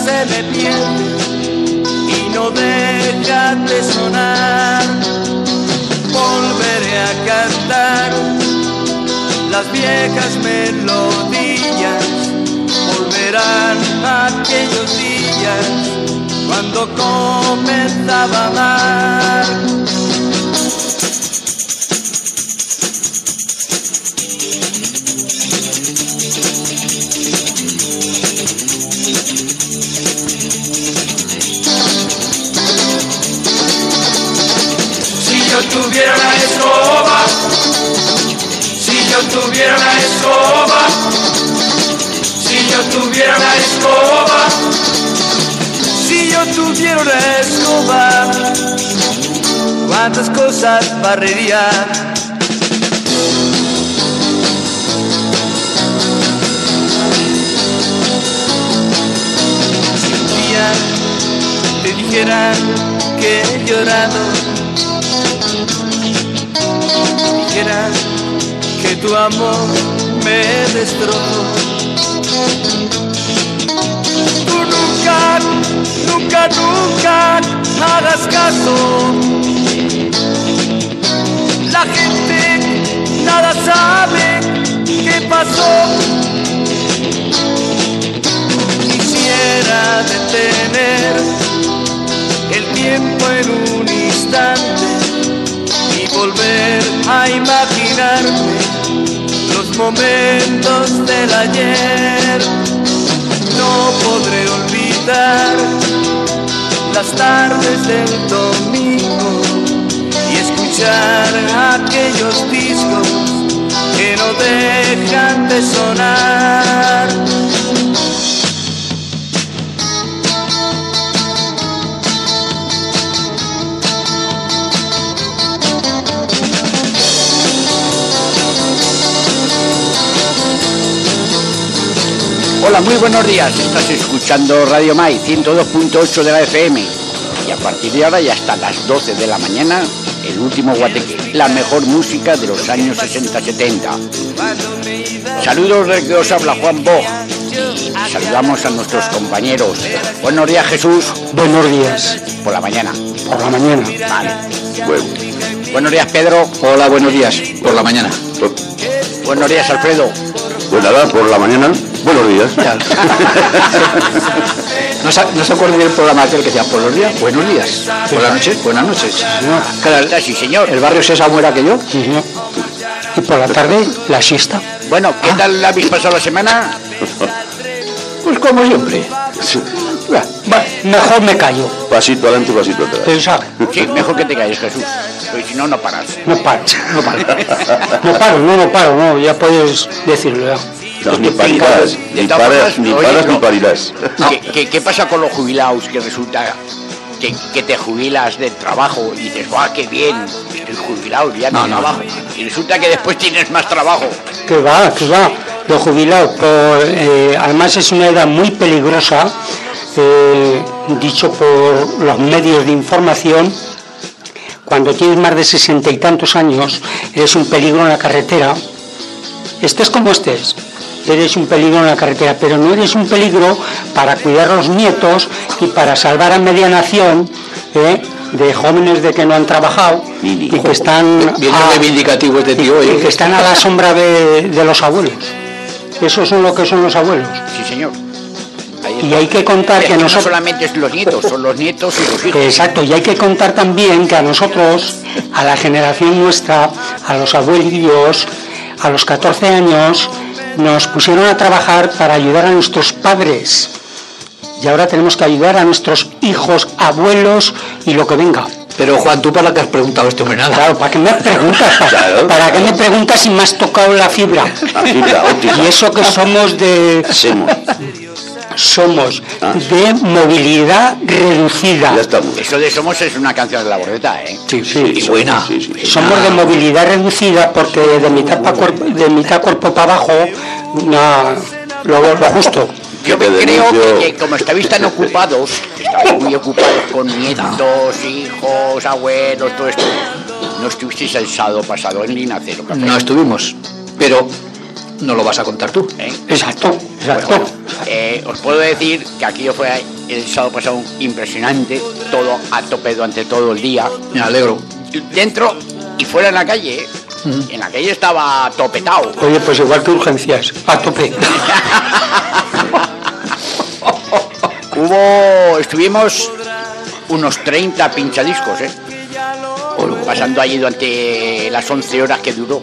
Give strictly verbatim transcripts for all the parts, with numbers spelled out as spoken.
se me pierde y no deja de sonar. Volveré a cantar las viejas melodías, volverán aquellos días cuando comenzaba a amar. Si yo tuviera una escoba, si yo tuviera una escoba, si yo tuviera una escoba, si yo tuviera una escoba, cuántas cosas barrería. Si un día te dijeran que he llorado, dijera que tu amor me destrozó, tú nunca, nunca, nunca hagas caso. La gente nada sabe qué pasó. Quisiera detener el tiempo en un instante y volver a imaginarme los momentos del ayer. No podré olvidar las tardes del domingo y escuchar aquellos discos que no dejan de sonar. Hola, muy buenos días. Estás escuchando Radio Mai ciento dos punto ocho de la F M. Y a partir de ahora y hasta las doce de la mañana, el último Guateque, la mejor música de los años sesenta setenta. Saludos del que os habla Juan Bo. Y saludamos a nuestros compañeros. Buenos días, Jesús. Buenos días. Por la mañana. Por la mañana. Vale. Bueno. Buenos días, Pedro. Hola, buenos días. Por la mañana. Buenos días, Alfredo. Pues nada, por la mañana. Buenos días. ¿No se, no se acuerdan del programa aquel que decía por los días? Buenos días. Por las noches, buenas noches. No. Cada, sí, señor. ¿El barrio Sésamo era aquello? Sí, señor. Y por la tarde, la siesta. Bueno, ¿qué ah. tal habéis pasado la semana? Pues como siempre. Sí. Bueno, mejor me callo. Pasito adelante, pasito atrás. Pensar. Sí, mejor que te calles, Jesús. Porque si no, no paras. No paro, no paro. No paro, no, no paro, no. Ya puedes decirlo, ya. No, ni parirás, ni paras, ni paras, ni parirás. ¿Qué, qué, ¿Qué pasa con los jubilados que resulta que, que te jubilas del trabajo y dices, ¡guau, qué bien! Estoy jubilado, ya no, no trabajo. Y resulta que después tienes más trabajo. Que va, que va. Los jubilados, por, eh, además es una edad muy peligrosa, eh, dicho por los medios de información. Cuando tienes más de sesenta y tantos años, eres un peligro en la carretera. Estés como estés, eres un peligro en la carretera, pero no eres un peligro para cuidar a los nietos y para salvar a media nación ¿eh? de jóvenes de que no han trabajado y que están bien reivindicativo este tío, y, y que están a la sombra de, de los abuelos. Esos son lo que son los abuelos. Sí, señor. Y hay que contar que, que nosotros... No solamente es los nietos, son los nietos y los hijos. Exacto, y hay que contar también que a nosotros, a la generación nuestra, a los abuelillos, a los catorce años, nos pusieron a trabajar para ayudar a nuestros padres. Y ahora tenemos que ayudar a nuestros hijos, abuelos y lo que venga. Pero Juan, ¿tú para qué has preguntado esto? Nada. Claro, ¿para qué me preguntas? Claro, ¿Para qué me preguntas si me has tocado la fibra? La fibra óptica. Y eso que somos de... Hacemos. Somos ah. de movilidad reducida. Ya estamos. Eso de somos es una canción de la Bordeta, ¿eh? Sí, sí. Y buena. Sí, sí, sí. Somos de movilidad reducida porque de mitad para cuerpo, de mitad cuerpo para abajo, no, lo, lo justo. Yo me creo que, que como estáis tan ocupados, estáis muy ocupados con nietos, hijos, abuelos, todo esto, no estuvisteis el sábado pasado en Linacero. No estuvimos, pero no lo vas a contar tú. ¿Eh? Exacto, exacto. Bueno, Eh, os puedo decir que aquello fue el sábado pasado impresionante, todo a tope durante todo el día. Me alegro. Dentro y fuera en la calle, ¿eh? Uh-huh. En la calle estaba topetado. Oye, pues igual que urgencias, a tope. Hubo, estuvimos unos treinta pinchadiscos, ¿eh? Pasando allí durante las once horas que duró.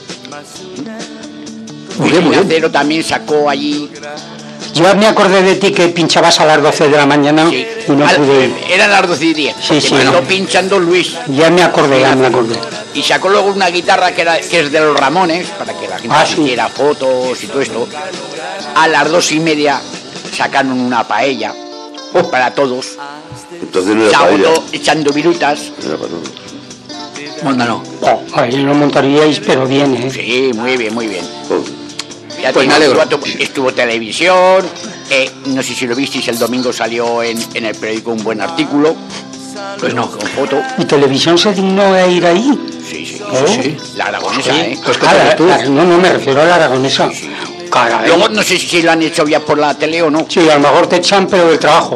Muy bien, muy bien. Acero también sacó allí. Yo me acordé de ti que pinchabas a las doce de la mañana, sí, y no Al, pude ir. Eran las doce y diez. Sí, sí. Empezó pinchando Luis. Ya me acordé, ya me acordé. Y sacó luego una guitarra que, era, que es de los Ramones, para que la gente ah, hiciera sí. fotos y todo esto. A las dos y media sacaron una paella oh. para todos. Entonces no era Sábado paella. echando virutas. Era para todos. Mándalo. Oh, ahí lo montaríais, pero bien, ¿eh? Sí, muy bien, muy bien. Oh. Ya pues me alegro. Estuvo, estuvo televisión, eh, no sé si lo visteis, el domingo salió en, en el periódico un buen artículo. Pues no, con foto. ¿Y televisión se dignó a ir ahí? Sí, sí, ¿Oh? sí, sí. La aragonesa, ¿eh? Pues ah, la, la, no, no, me refiero a la aragonesa. Sí, sí. Caray. Luego no sé si lo han hecho ya por la tele o no. Sí, a lo mejor te echan, pero del trabajo.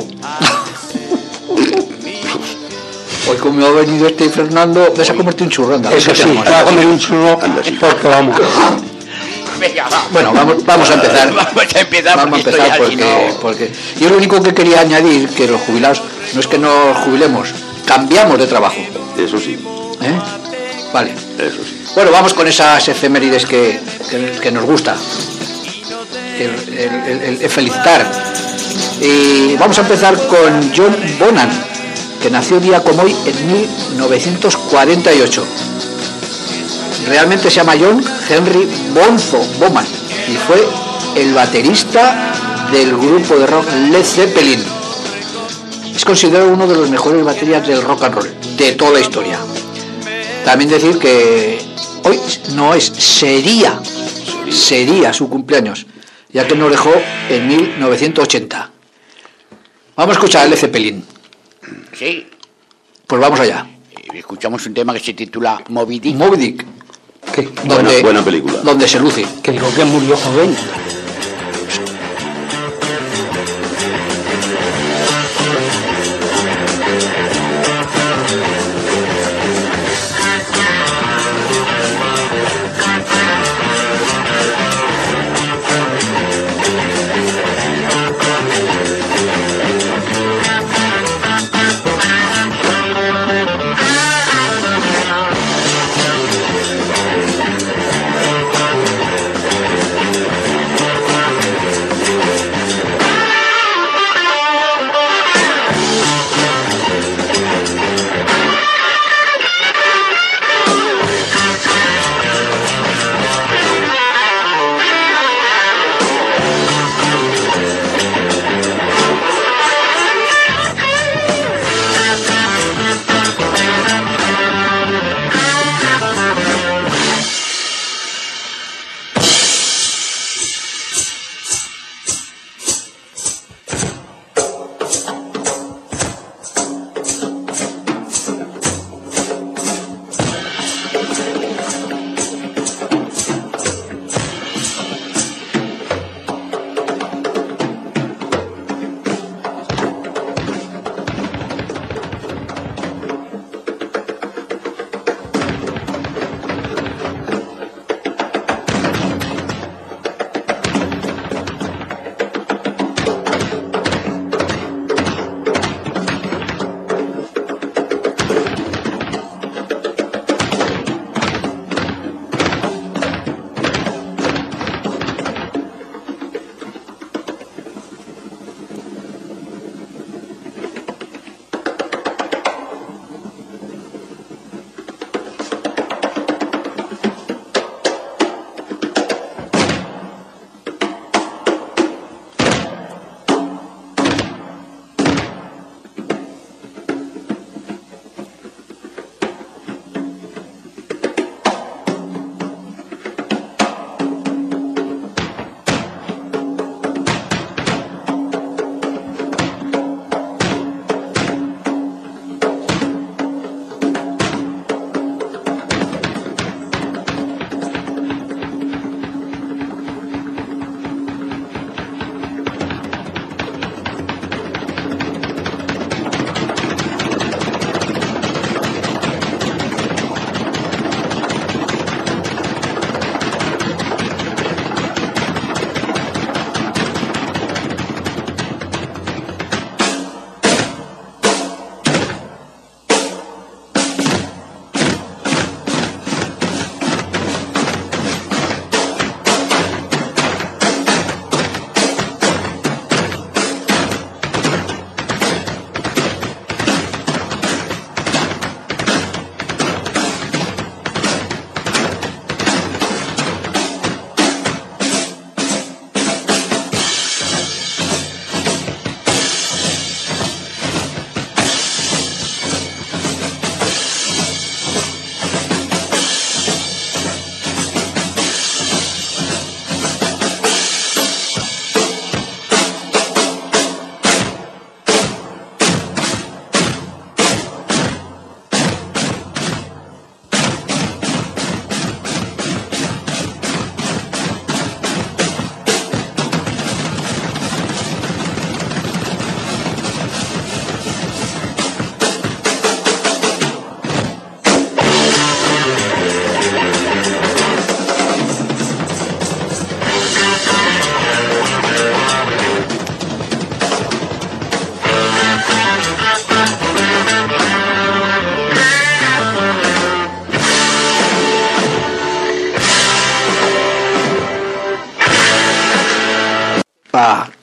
Hoy como ha venido este Fernando, vas a comerte un churro, anda. Eso sí, vas a comer un churro, porque vamos. Venga, va. Bueno, vamos, vamos a empezar. Vamos a empezar, vamos a empezar porque, no... porque yo lo único que quería añadir, que los jubilados, no es que nos jubilemos, cambiamos de trabajo. Eso sí. ¿Eh? Vale. Eso sí. Bueno, vamos con esas efemérides que, que, que nos gusta. El, el, el, el felicitar. Y vamos a empezar con John Bonham, que nació día como hoy en mil novecientos cuarenta y ocho. Realmente se llama John Henry Bonzo Bonham y fue el baterista del grupo de rock Led Zeppelin. Es considerado uno de los mejores baterías del rock and roll de toda la historia. También decir que hoy no es, sería, sería su cumpleaños, ya que nos dejó en mil novecientos ochenta. Vamos a escuchar a Led Zeppelin. Sí. Pues vamos allá. Escuchamos un tema que se titula Moby Dick. Moby Dick. ¿Qué? Buena, donde, buena película. Donde se luce. Que digo que murió joven.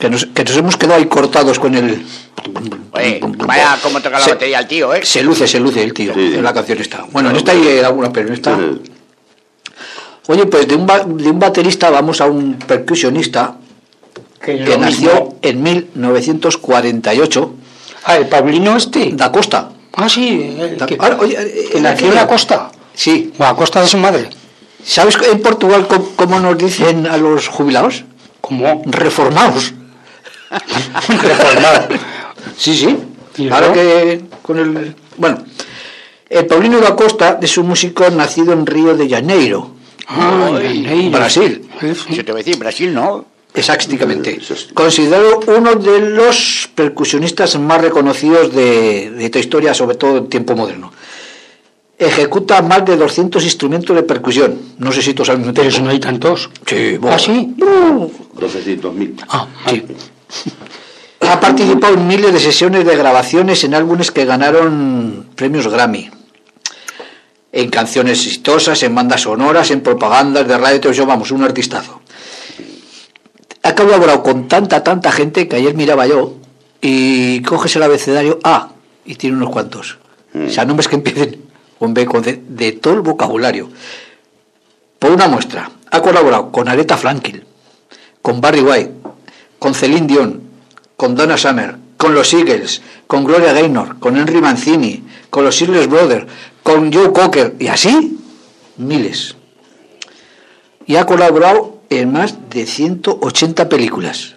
Que nos, que nos hemos quedado ahí cortados con el... Oye, vaya cómo toca la se, batería el tío, ¿eh? Se luce, se luce el tío, Sí. en la canción está. Bueno, en esta hay alguna, pero en esta... Oye, pues de un, ba- de un baterista vamos a un percusionista Que, es que lo nació mismo. en mil novecientos cuarenta y ocho, Ah, el Pablino este. da Costa. Ah, sí, el Da- que, Ahora, oye, eh, que eh, nació en la costa. Sí. O a costa de su madre. ¿Sabes en Portugal cómo, cómo nos dicen a los jubilados? ¿Cómo? Reformados. Reformado. Sí, sí. ¿Y Ahora eso? que con el... Bueno, el Paulino da Costa es un músico nacido en Río de Janeiro, Ah, Janeiro. Brasil. Sí, sí. Yo te voy a decir, Brasil, ¿no? Exactamente. Eso es- Considerado uno de los percusionistas más reconocidos de, de esta historia, sobre todo en tiempo moderno. Ejecuta más de doscientos instrumentos de percusión. No sé si tú sabes. Pero eso no hay tantos. Sí, bueno. ¿Ah, sí? doscientos mil. Ah, Sí. Ha participado en miles de sesiones de grabaciones en álbumes que ganaron premios Grammy. En canciones exitosas, en bandas sonoras, en propagandas de radio y televisión, vamos, un artistazo. Ha colaborado con tanta, tanta gente que ayer miraba yo y coges el abecedario A y tiene unos cuantos. O sea, nombres que empiecen con B, con D, de todo el vocabulario. Por una muestra, ha colaborado con Aretha Franklin, con Barry White, con Celine Dion, con Donna Summer, con los Eagles, con Gloria Gaynor, con Henry Mancini, con los Shirley Brothers, con Joe Cocker, y así, miles. Y ha colaborado en más de ciento ochenta películas.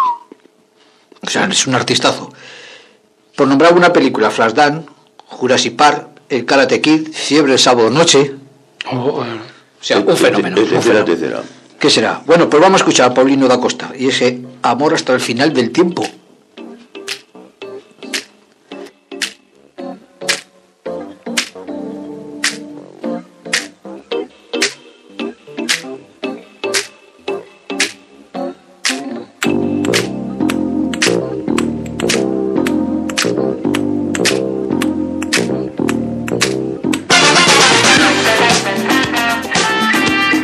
O sea, es un artistazo. Por nombrar una película, Flashdance, Jurassic Park, El Karate Kid, Fiebre el sábado noche. oh, eh, O sea, un fenómeno. Es un tercera, fenómeno. tercera. ¿Qué será? Bueno, pues vamos a escuchar a Paulino da Costa y ese amor hasta el final del tiempo.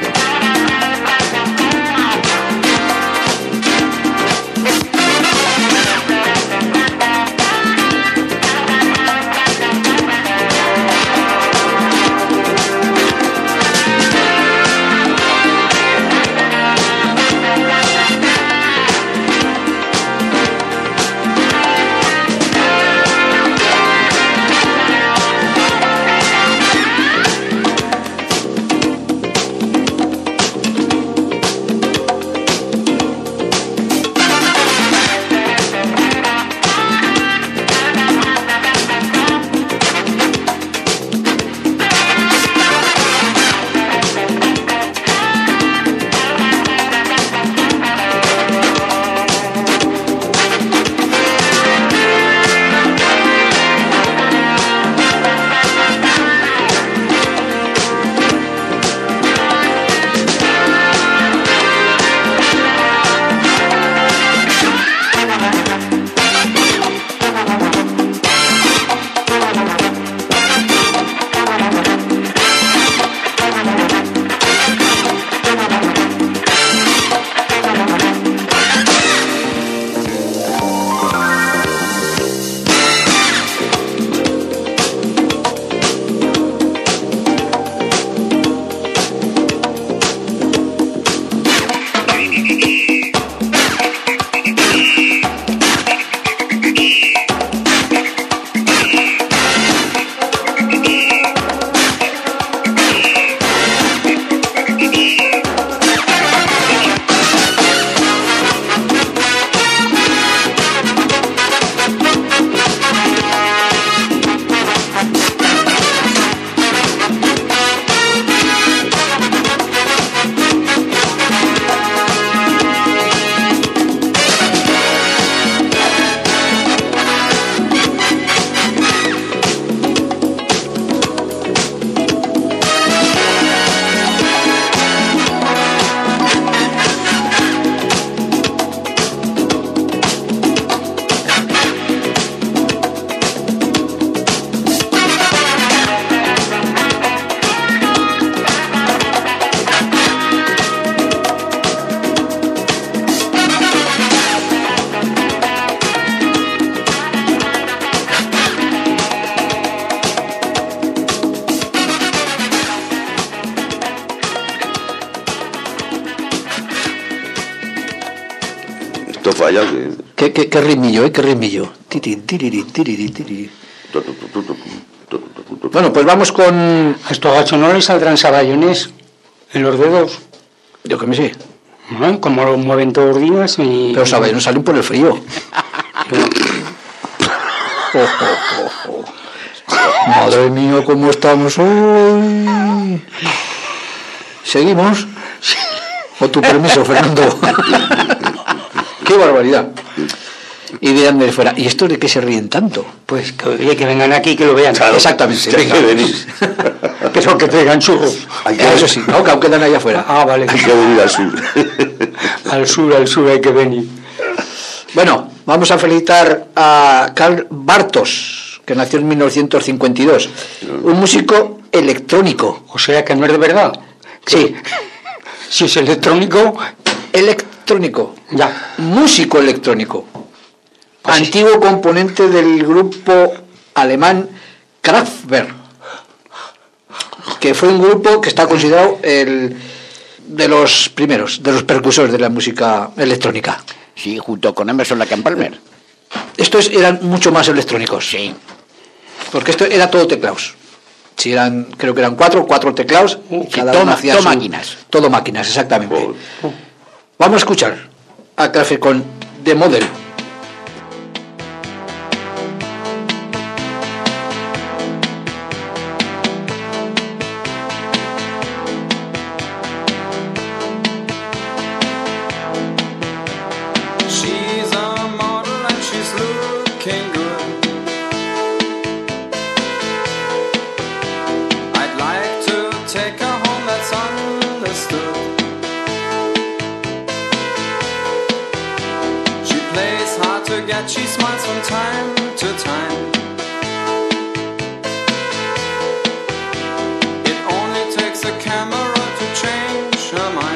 Thank falla. Que... Qué, qué, qué ritmillo, ¿eh? Qué ritmillo. Tiri, tiriri, tiriri, tiriri. Bueno, pues vamos con... A estos gachos no les saldrán saballones en los dedos. Yo que me sé. ¿No? Como lo mueven todos los días y... Pero saballones salen por el frío. Oh, oh, oh, oh. Madre mía, ¿cómo estamos hoy? ¿Seguimos? Con tu permiso, Fernando. ¡Qué barbaridad! Y vean de fuera. ¿Y esto de qué se ríen tanto? Pues que, oye, que vengan aquí, que lo vean. Claro, exactamente. que Venga. hay que venir. Pero que traigan churros. Hay que, Eso sí, no, que aún quedan allá afuera. Ah, vale. hay que venir al sur. Al sur, al sur hay que venir. Bueno, vamos a felicitar a Karl Bartos, que nació en mil novecientos cincuenta y dos. Un músico electrónico. O sea que no es de verdad. Sí, Si es electrónico, electrónico. ya. Músico electrónico. Pues sí. Antiguo componente del grupo alemán Kraftwerk, que fue un grupo que está considerado el de los primeros, de los precursores de la música electrónica. Sí, junto con Emerson Lake and Palmer. Estos eran mucho más electrónicos. Sí. Porque esto era todo teclados. Si eran, creo que eran cuatro, cuatro teclados. Uh, cada todo uno ma- hacía todo su- máquinas. Todo máquinas, exactamente. Joder. Vamos a escuchar a Kraftwerk con The Model. She's a model and she's looking good. I'd like to take her home, that's understood. She plays hard to get, she smiles from time to time. It only takes a camera to change her mind.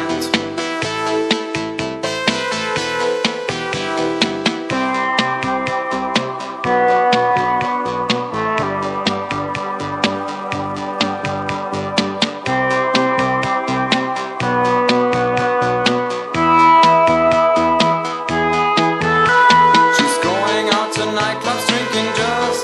She's going out to nightclubs, drinking just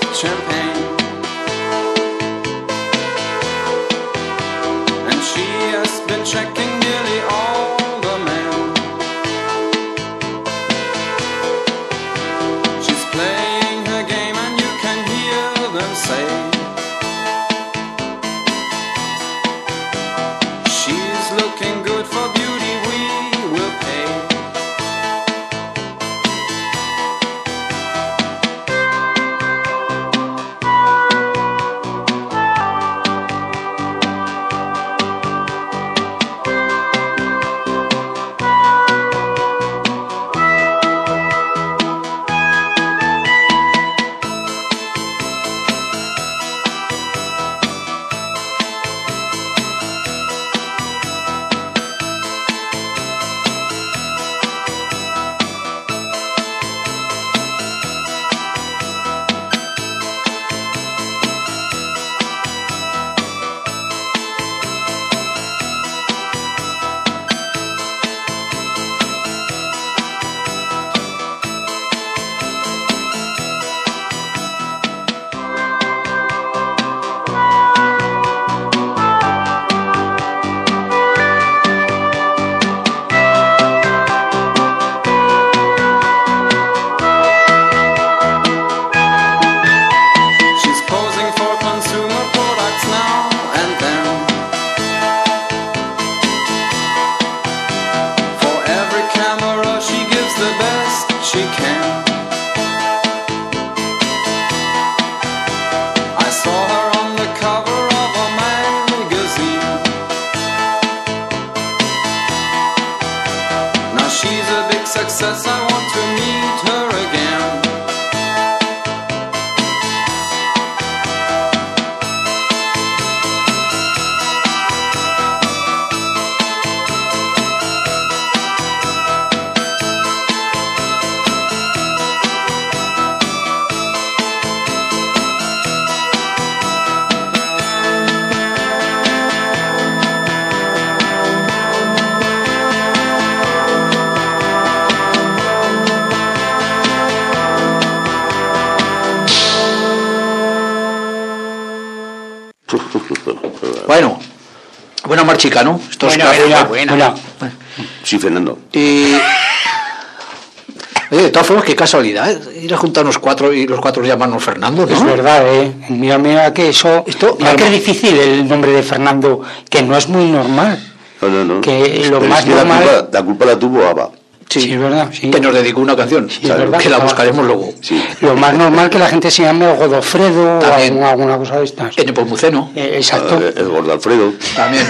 Bueno, buena marchica, ¿no? Esto es Buena, café. buena, buena. Sí, Fernando. Y... Oye, de todas formas, qué casualidad, ¿eh? Ir a juntarnos cuatro y los cuatro llamarnos Fernando, ¿no? Es verdad, ¿eh? Mira, mira que eso... Esto- mira que es difícil el nombre de Fernando, que no es muy normal. No, no, no. Que lo Pero más es que la normal- culpa, la culpa la tuvo Ava. Sí, es verdad, sí. Que nos dedicó una canción, es verdad. que la buscaremos luego. Sí. Lo más normal que la gente se llame Godofredo o También. alguna, alguna cosa de estas. En Nepomuceno, Eh, exacto. Ah, el gordo Alfredo. también.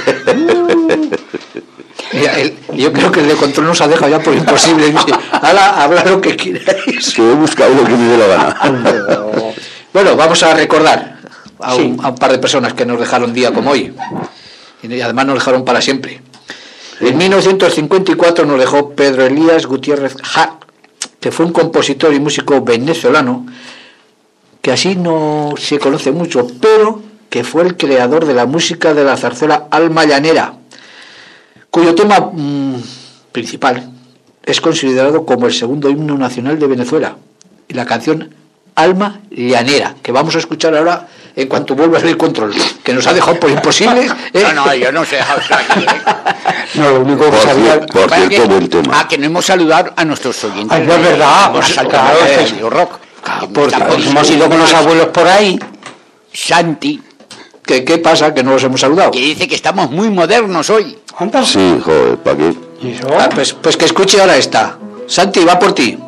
Mira, el- yo creo que el de control nos ha dejado ya por imposible. Dice, ala, habla lo que queráis. Que he buscado lo que me dé la gana. Bueno, vamos a recordar a un, Sí. a un par de personas que nos dejaron día como hoy. Y además nos dejaron para siempre. En mil novecientos cincuenta y cuatro nos dejó Pedro Elías Gutiérrez Ja, que fue un compositor y músico venezolano, que así no se conoce mucho, pero que fue el creador de la música de la zarzuela Alma Llanera, cuyo tema mmm, principal es considerado como el segundo himno nacional de Venezuela, y la canción Alma Llanera, que vamos a escuchar ahora en cuanto vuelva el control, que nos ha dejado por imposible. ¿eh? No, no, yo no sé dejar usted aquí, ¿eh? No, lo único que Por, sabía... cier- por Para cierto, que- buen tema. Ah, que no hemos saludado a nuestros oyentes. Ay, no es verdad, Hemos pues, saludado claro, a pues, Radio Rock. Porque Estamos hemos ido con los abuelos por ahí. Santi, ¿Qué, ¿Qué pasa? Que no los hemos saludado. que dice que estamos muy modernos hoy. Anda. Sí, joder, ¿para qué? ¿Y eso? Ah, pues, pues que escuche ahora esta. Santi, va por ti.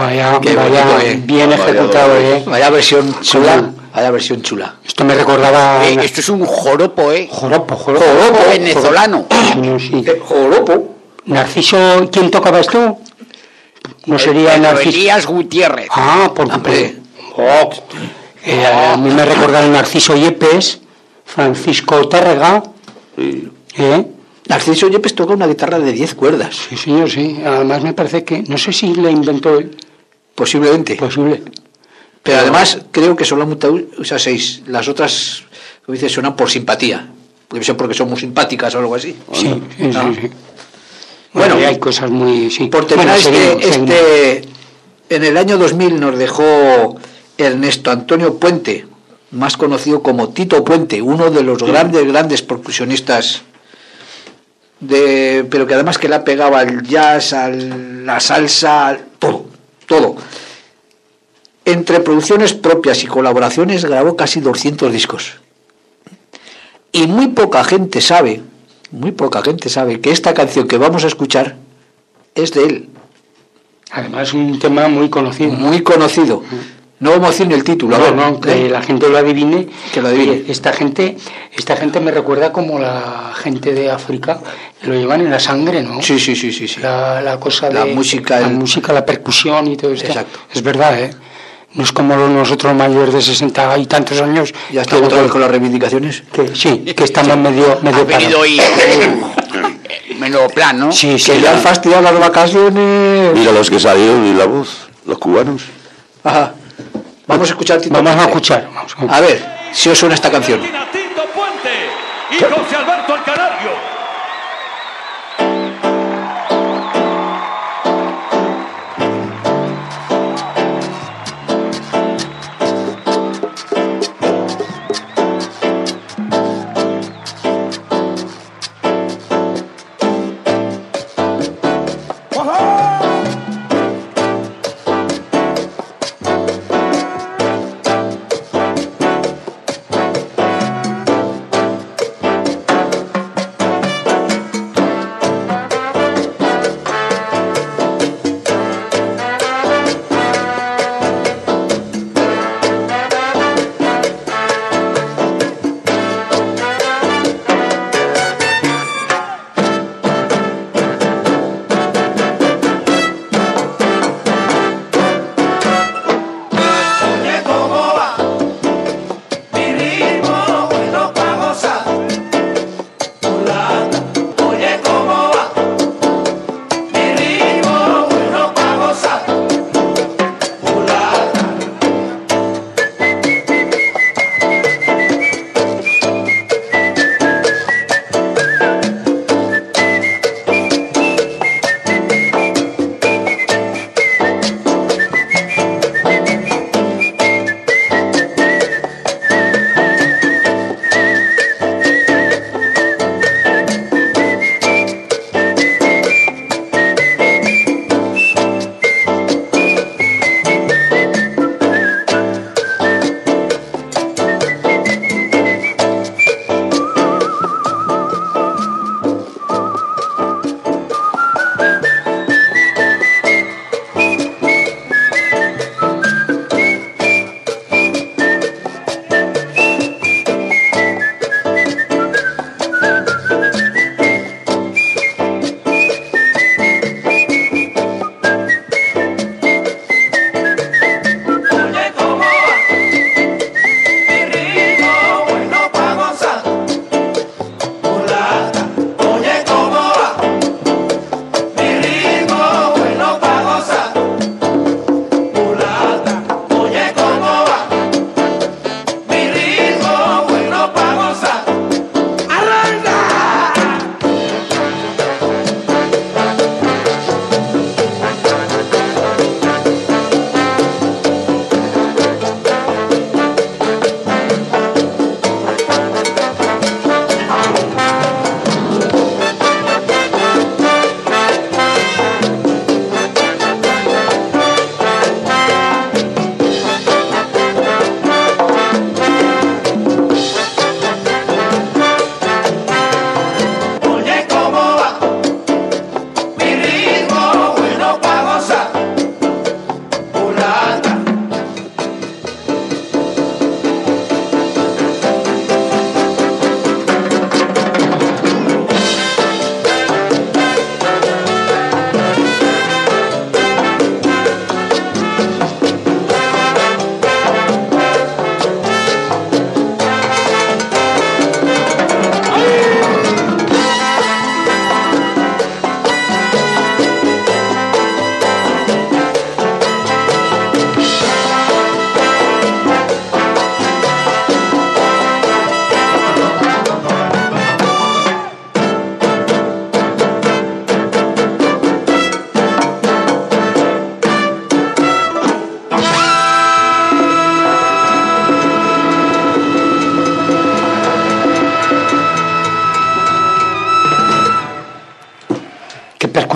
Vaya, Qué vaya bonito, eh. bien Vaya ejecutado, doble. ¿eh? Vaya versión chula, Sí. vaya versión chula. Esto me recordaba... Eh, esto es un joropo, ¿eh? Joropo, joropo. Joropo venezolano. Sí, sí. Eh, joropo. Narciso, ¿quién tocaba esto? No sería Pedro Narciso. Elías Gutiérrez. Ah, por Hombre. Oh, eh, a mí me recuerda el Narciso Yepes, Francisco Tárrega, Sí. ¿eh? Narciso Yepes toca una guitarra de diez cuerdas, Sí, señor, sí. Además me parece que, no sé si le inventó él, posiblemente. posible. Pero además creo que solamente usa seis. Las otras, como dices, suenan por simpatía. Debe ser porque son muy simpáticas o algo así. Sí, sí, Ah. sí, sí. Bueno, Bueno, hay cosas muy... Sí. Por terminar, Bueno, este, seguimos, seguimos. este, en el año dos mil nos dejó Ernesto Antonio Puente, más conocido como Tito Puente, uno de los grandes, grandes percusionistas, de, pero que además que le ha pegado al jazz, a la salsa, al- todo, todo. Entre producciones propias y colaboraciones grabó casi doscientos discos. Y muy poca gente sabe, muy poca gente sabe que esta canción que vamos a escuchar es de él, Además es un tema muy conocido. muy conocido. No vamos a decir ni el título, a No, ver, no, que ¿eh? la gente lo adivine. Que lo adivine. Oye, Esta gente, esta gente me recuerda como la gente de África, que lo llevan en la sangre, ¿no? Sí, sí, sí, sí, sí. La, la cosa La de música, la el- música, la percusión y todo esto. Exacto. Es verdad, ¿eh? No es como nosotros mayores de sesenta y tantos años. Ya estamos que, otra vez con las reivindicaciones. que- sí, que estamos medio, medio Ha venido parados. hoy eh, menudo plan, ¿no? Sí, sí. Que ya han fastidiado las vacaciones. Mira los que salieron y la voz, los cubanos. Ajá. Vamos a escuchar Tito Vamos a Puente. escuchar. Vamos a escuchar. A ver si os suena esta canción. Tito Puente y José Alberto el Canario.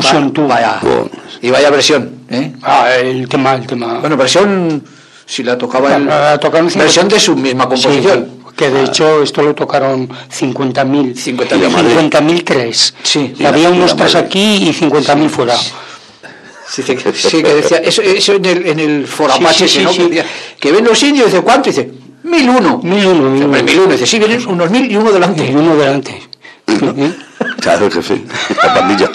versión tú. Vaya. Bueno. Y vaya versión, ¿eh? Ah, el tema, el tema. Bueno, versión, si la tocaba él, La- la tocaron cincuenta versión de su misma composición. Sí, que de hecho esto lo tocaron cincuenta mil. cincuenta mil. cincuenta mil tres. Sí. Y había Y la- unos y la tres madre. aquí y cincuenta mil fuera. Sí, que, sí, que decía, eso, eso en el, en el forapache, Sí, sí, ¿no? sí, Que, sí. decía, que ven los indios, dice, ¿cuánto? Dice, mil uno. Mil uno, mil Hombre, uno. mil uno. Dice, sí, vienen unos mil y uno delante. Y uno delante. ¿Eh? Claro, jefe. La pandilla.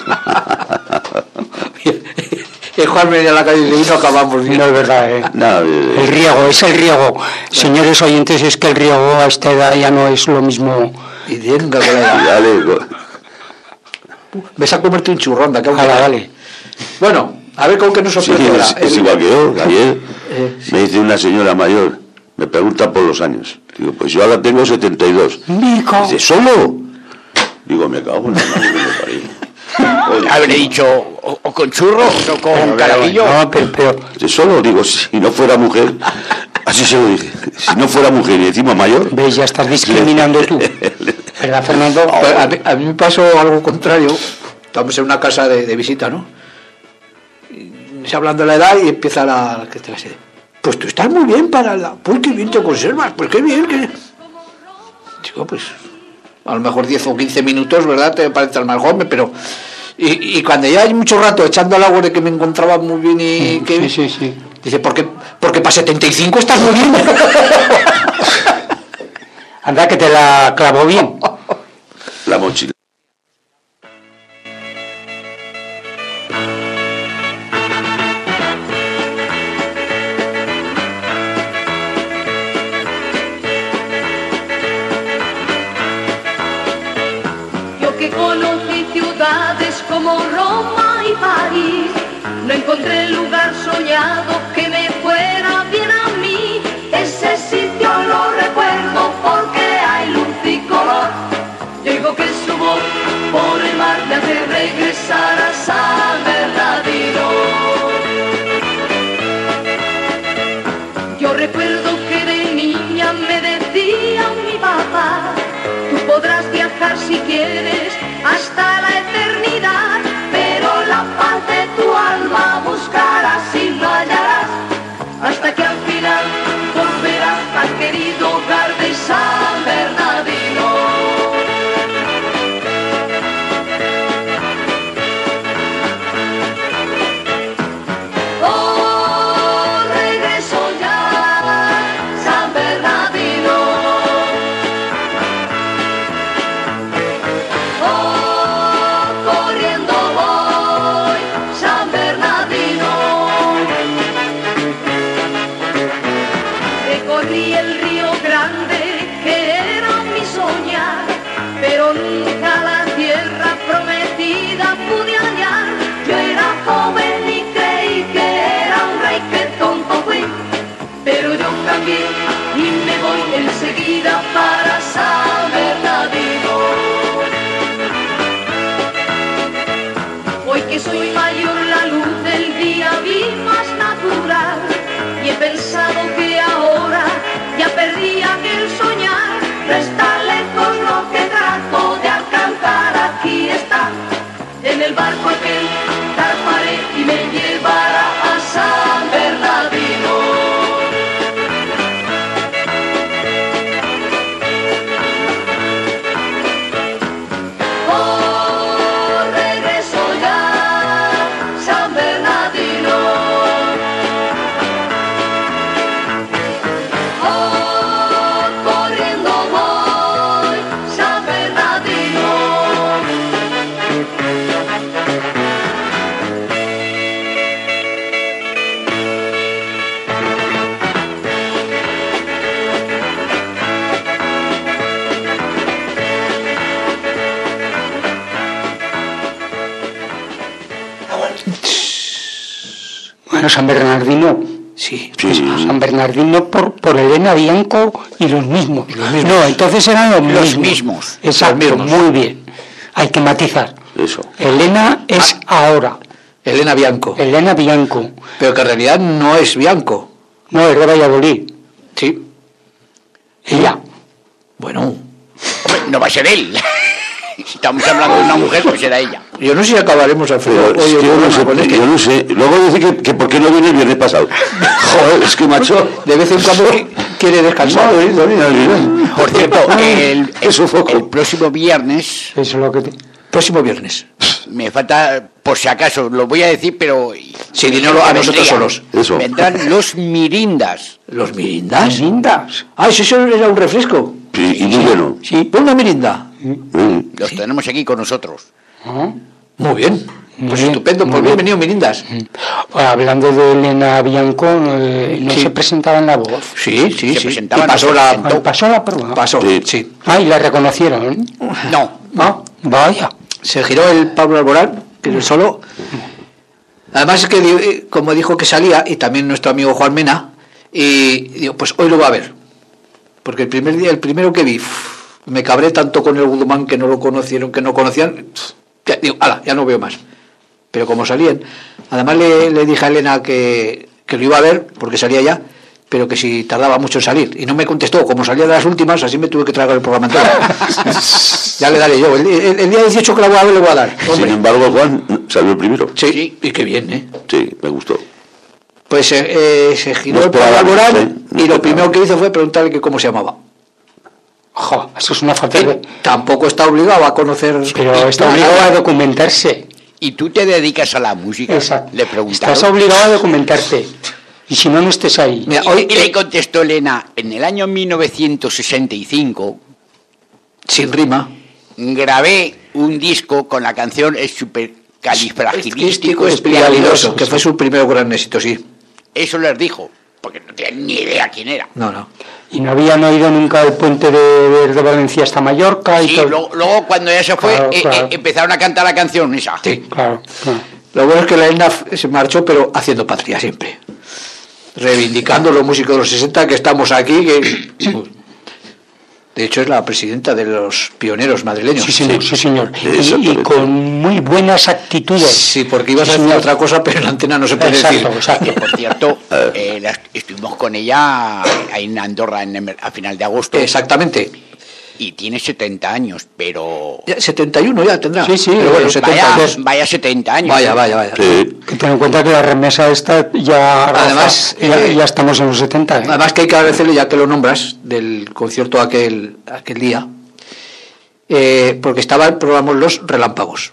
Y Juan venía a la calle y le dice, no acabamos bien. No es verdad, ¿eh? No, eh, El riego, es el riego. Señores oyentes, es que el riego a esta edad ya no es lo mismo. Y venga, con la edad. y dale, go- Ves a comerte un churrón de acá. un Dale, día. dale. Bueno, a ver con qué nos Sí, sorprende ahora. es, es El- igual que yo. Ayer Eh, me dice una señora mayor, me pregunta por los años. Digo, pues yo ahora tengo setenta y dos. Mico. Dice, ¿solo? Digo, me cago en la madre que me parió. Oye, Habré dicho, o, o con churros o con carajillo. No, pero, pero dice, ¿solo? Digo, si no fuera mujer, así se lo dije. Si no fuera mujer y encima mayor, ves, ya estás discriminando tú. ¿Verdad, Fernando? Pues a, mí, a mí me pasó algo contrario. Estamos en una casa de, de visita, ¿no? Y se hablando de la edad y empieza la, la que te va a decir, pues tú estás muy bien para la... Pues qué bien te conservas, pues qué bien que... Digo, pues a lo mejor diez o quince minutos, ¿verdad? Te parece el más joven, pero... Y, y cuando ya hay mucho rato echando al agua de que me encontraba muy bien y que... Sí, sí, sí. Dice, porque, porque para setenta y cinco estás muy bien. Anda, que te la clavó bien. la mochila. Yo que conocí ciudades como Roma y París, no encontré el lugar soñado que me fuera bien a mí. Ese sitio lo recuerdo porque hay luz y color. Yo digo que su voz por el mar me hace regresar a San Bernardino. Yo recuerdo que de niña me decía mi papá, tú podrás viajar si quieres hasta la eternidad, pero la paz de tu alma buscarás y no hallarás, hasta que al final volverás al querido hogar de San Bernardino. Oh, regreso ya, San Bernardino. Oh, corriendo voy, San Bernardino. Recorrí el río Grande, que era mi soñar, pero nunca la tierra prometida pude hallar. Yo era joven y creí que era un rey, que tonto fui, pero yo cambié y me voy enseguida para San Bernardino. Hoy que soy mayor, la luz del día vi más natural, y he pensado que ahora ya perdí aquel soñar. No está lejos lo que trato de alcanzar, aquí está, en el barco aquel zarparé y me llevará a San Bernardino. Oh, regreso ya, San Bernardino. Oh, corriendo voy, San Bernardino. Bueno, San Bernardino. Sí. Sí, San Bernardino por, por Elena Bianco y los mismos. No, entonces eran los, Los mismos. mismos. Exacto, Los mismos. muy bien. Hay que matizar. eso. Elena es ahora. Elena Bianco. Elena Bianco. Pero que en realidad no es Bianco. No, es de Valladolid. Sí. Ella. Bueno. Hombre, no va a ser él. Si estamos hablando de una mujer, pues era ella. Yo no sé si acabaremos, Alfredo. Pero es Oye, que yo, no sé, con este. yo no sé. Luego dice que, que por qué no viene el viernes pasado. Joder, es que macho. De vez en cuando quiere descansar. Madre mía, mira, mira. Por cierto, el, Qué sofoco. el próximo viernes, Eso es lo que te... Próximo viernes. me falta, por si acaso, lo voy a decir, pero... Sí, dínoslo a nosotros solos. Eso. Vendrán los mirindas. ¿Los mirindas? Mirindas. Ah, eso eso era un refresco. Sí, y muy bueno. Sí, una mirinda. Mm. Los tenemos aquí con nosotros. Ah, Muy bien. Muy Pues bien, estupendo. muy Pues bien. bienvenido, mirindas. hablando de Elena Bianco, eh, no Sí. se presentaba en La Voz. Sí, sí, Se sí. presentaba, Y no pasó se la... presentó. Pasó la prueba. Pasó, Sí. sí. Ah, y la reconocieron. No, Ah, vaya. Se giró el Pablo Alborán, que es el solo. Además es que, eh, como dijo que salía, y también nuestro amigo Juan Mena, y digo, pues hoy lo va a ver. Porque el primer día, el primero que vi, uf, me cabré tanto con el Guzmán que no lo conocieron, que no conocían. Ya, digo, ala, ya no veo más. Pero como salían, además le, le dije a Elena que, que lo iba a ver, porque salía ya, pero que si tardaba mucho en salir. Y no me contestó, como salía de las últimas, así me tuve que tragar el programa entero. Ya le daré yo. El, el- el día dieciocho que la voy a ver, le voy a dar. Sin Hombre. embargo, Juan salió el primero. Sí, y qué bien, ¿eh? Sí, me gustó. Pues eh, eh, se giró No el Pablo esperábamos, Alborán ¿eh? No y lo esperábamos. primero que hizo fue preguntarle que cómo se llamaba. Jo, eso es una falta de... Tampoco está obligado a conocer... Pero está obligado a documentarse. y tú te dedicas a la música. Exacto. Le preguntaron. Estás obligado a documentarte. Y si no, no estés ahí. Mira, Y, hoy, y le eh, contestó Elena, en el año mil novecientos sesenta y cinco sin rima. grabé un disco con la canción El supercalifragilístico Espialidoso, que fue su primer gran éxito, sí. Eso les dijo, porque no tenían ni idea quién era. No, no. Y no habían oído nunca el puente de, de Valencia hasta Mallorca y Sí, todo. luego, luego cuando ya se fue, Claro, eh, claro. eh, empezaron a cantar la canción esa. Sí. Claro, claro. Lo bueno es que la Elena f- se marchó, pero haciendo patria siempre. Reivindicando los músicos de los sesenta que estamos aquí. Que... De hecho, es la presidenta de los pioneros madrileños. Sí, señor, sí, señor. Y, Exactamente. y con muy buenas actitudes. Sí, porque ibas Sí, a decir señor. otra cosa, pero en la antena no se puede Exacto, decir. exacto. Que por cierto, eh, la- estuvimos con ella ahí en Andorra en el- a final de agosto. Exactamente. Y tiene setenta años, pero... Ya, setenta y uno ya tendrá. Sí, sí, Pero bueno, eh, setenta y dos. Vaya, vaya setenta años. Vaya, vaya, vaya. Sí. Que ten en cuenta que la remesa esta ya... Además, ya, eh, ya estamos en los setenta. ¿eh? Además que hay que agradecerle, ya que lo nombras, del concierto aquel, aquel día, eh, porque estaban, probamos los relámpagos.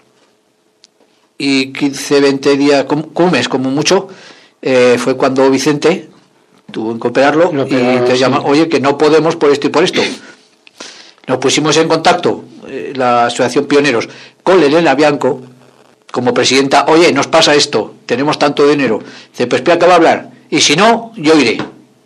Y quince, veinte días, como, como un mes, como mucho, eh, fue cuando Vicente tuvo que operarlo Lo y operaron, te sí. llaman, oye, que no podemos por esto y por esto. Nos pusimos en contacto, eh, la Asociación Pioneros, con Elena Bianco, como presidenta, oye, nos pasa esto, tenemos tanto dinero. Dice, pues espera que va a hablar, y si no, yo iré.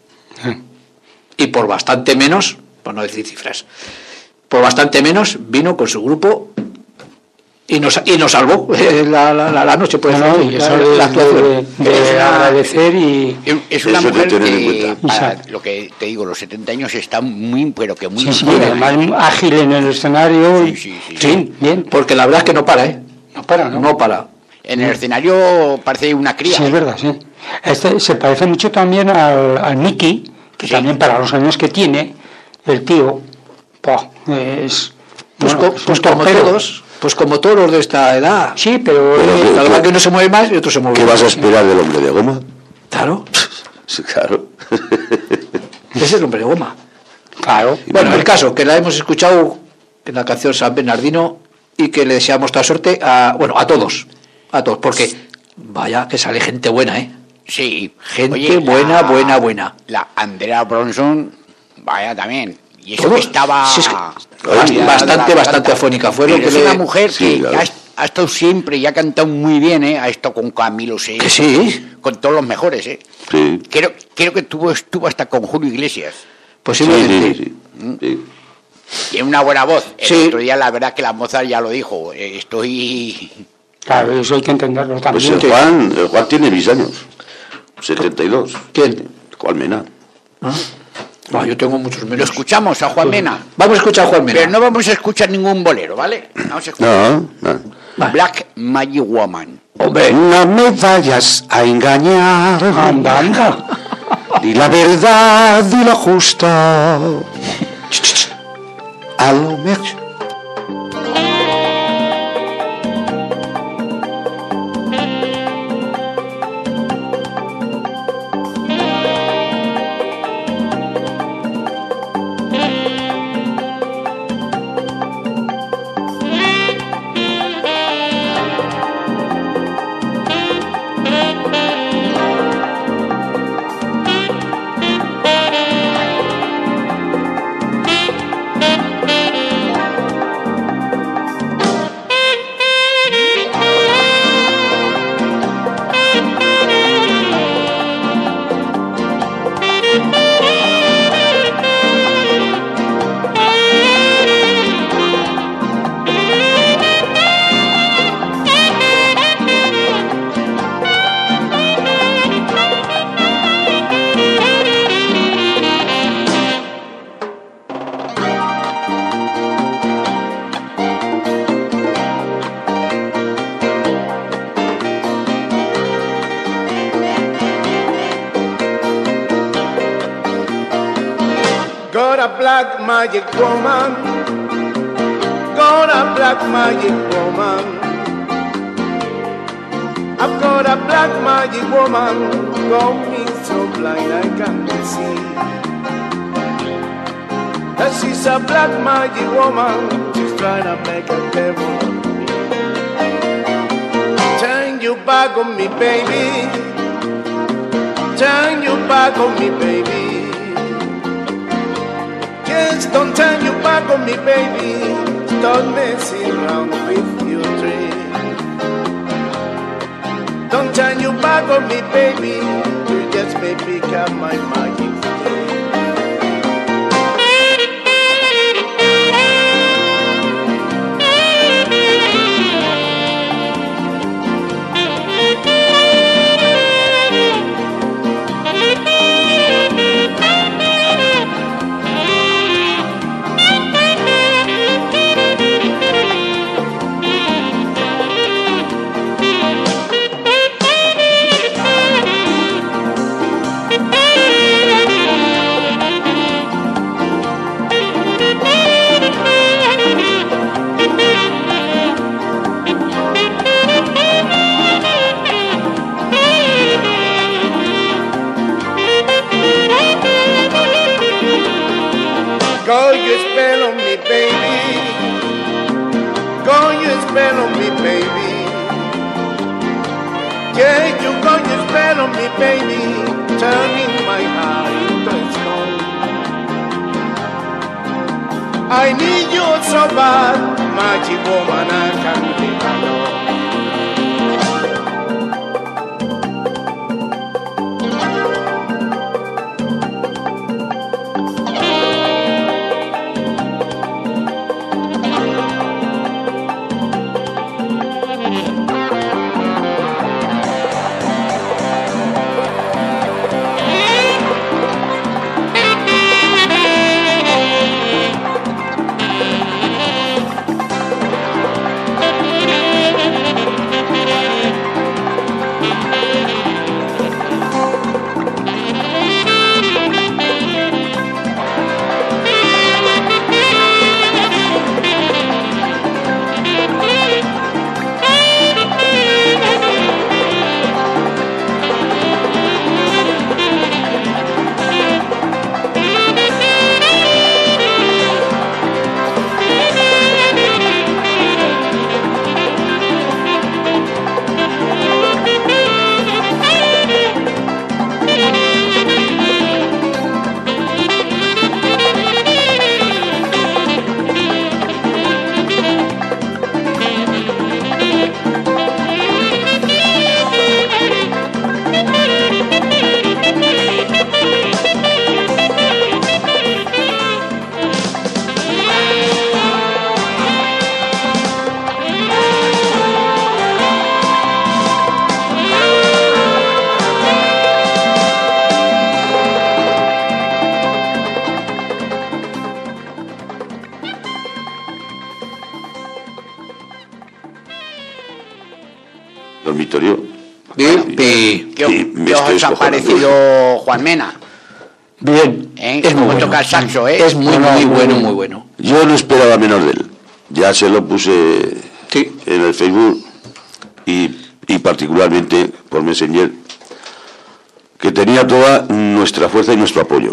Y por bastante menos, por no decir cifras, por bastante menos vino con su grupo y nos, y nos salvó eh, la, la, la, la noche, pues, No, no, y la, eso la de, actuación. de- de Es una- agradecer y... Es- Es una Eso hay que mujer tener en que, cuenta. para Exacto. lo que te digo, los setenta años está muy, pero que muy Sí, sí, bien. además ágil en el escenario y... Sí, sí, sí. Sí, bien. Porque la verdad es que no para, ¿eh? No para, ¿no? No para. En el escenario parece una cría. Sí, es verdad, sí. Este se parece mucho también al, al Mickey, que Sí. también para los años que tiene, el tío, ¡pah! es... Pues, bueno, co- es un pues como torpero. todos, pues como todos los de esta edad. Sí, pero... Bueno, eh, pero- La verdad que uno se mueve más y otro se mueve ¿Qué vas a más. esperar del hombre de goma? Claro, Sí, claro. ese es el hombre de goma. claro. Bueno, el caso, que la hemos escuchado en la canción San Bernardino y que le deseamos toda suerte a, bueno, a todos, a todos, porque vaya que sale gente buena, ¿eh? Sí. Gente buena, buena, buena. La Andrea Bronson, vaya también. Y eso ¿Cómo? que estaba... Si es que- Ay, bastante, la- la- bastante afónica. Fue lo Pero que es le- una mujer Sí, que claro. ha, ha estado siempre y ha cantado muy bien, ¿eh? Ha estado con Camilo Sesto, Que sí. con todos los mejores, ¿eh? Sí. Creo, creo que tuvo, estuvo hasta con Julio Iglesias. Sí, Posiblemente. sí, sí, sí. Tiene una buena voz. El Sí. otro día, la verdad, que la moza ya lo dijo. eh, Estoy... Claro, eso hay que entenderlo Pues también. el Juan, el Juan tiene mis años. setenta y dos. ¿Quién? Juan Mena. ¿Ah? No, yo tengo muchos Lo menos. escuchamos a Juan Mena. Vamos a escuchar a Juan Mena. Pero no vamos a escuchar ningún bolero, ¿vale? Vamos a escuchar No, no. Black Magic Woman. Hombre, No me vayas a engañar. Anda, anda. Di la verdad, di lo justo. A lo mejor. got a black magic woman, got a black magic woman. I've got a black magic woman, got me so blind I can't see. That she's a black magic woman, she's trying to make a devil of me. Turn you back on me, baby. Turn you back on me, baby. Just don't turn you back on me, baby. Stop messing around with your dreams. Don't turn you back on me, baby. You just may become my magic. Go you spell on me, baby. Go you spell on me, baby. Yeah, you go you spell on me, baby. Turning my heart into stone. I need you so bad, magic woman, I can't live alone. Dormitorio. Bien, ¿Qué, qué me os estoy ha parecido Juan Mena? bien. ¿Eh? Es muy Como bueno. toca el saxo, ¿eh? Es muy, muy bueno, muy bueno. Yo no esperaba menos de él. Ya se lo puse Sí. en el Facebook y, y particularmente por Messenger, que tenía toda nuestra fuerza y nuestro apoyo.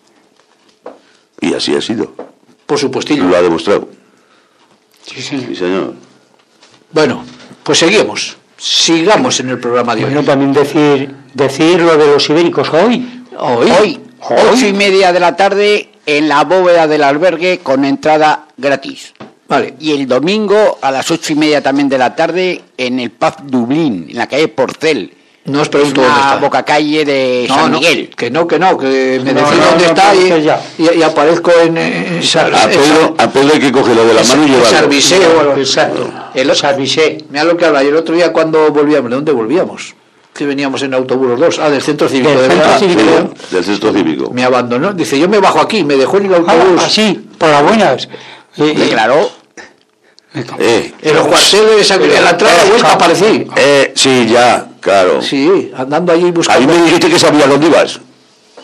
Y así ha sido. Por supuestillo. Lo ha demostrado. Sí, señor. Sí, señor. Bueno, pues seguimos. Sigamos en el programa de hoy. Bueno, también decir, decir lo de los ibéricos hoy. Hoy. Hoy, ocho y media de la tarde, en la bóveda del albergue con entrada gratis. Vale. Y el domingo a las ocho y media también de la tarde en el pub Dublín, en la calle Porcel. No os pregunto Es dónde una está. boca calle de No, San no, Miguel. que no, que no, que me No, decís no, dónde no está preguntes y, ya. y, y aparezco en, en Sar- A en Pedro, Sar- a Pedro hay que cogerlo de la mano y en llevarlo. Sarviseo o algo. Exacto. El Sarvisé. Mira lo que habla. Y el otro día cuando volvíamos, ¿de dónde volvíamos? Que veníamos en autobús los dos. Ah, del centro cívico Del de centro verdad. cívico. Del centro cívico. Me abandonó. Dice, yo me bajo aquí, me dejó en el autobús. Ah, así, por las buenas. Eh, eh, Declaró. Eh, En los cuarteles, de San- en la entrada de Huesca aparecí. eh, sí, ya, claro. Sí, andando allí A mí buscando. me dijiste que sabía dónde ibas.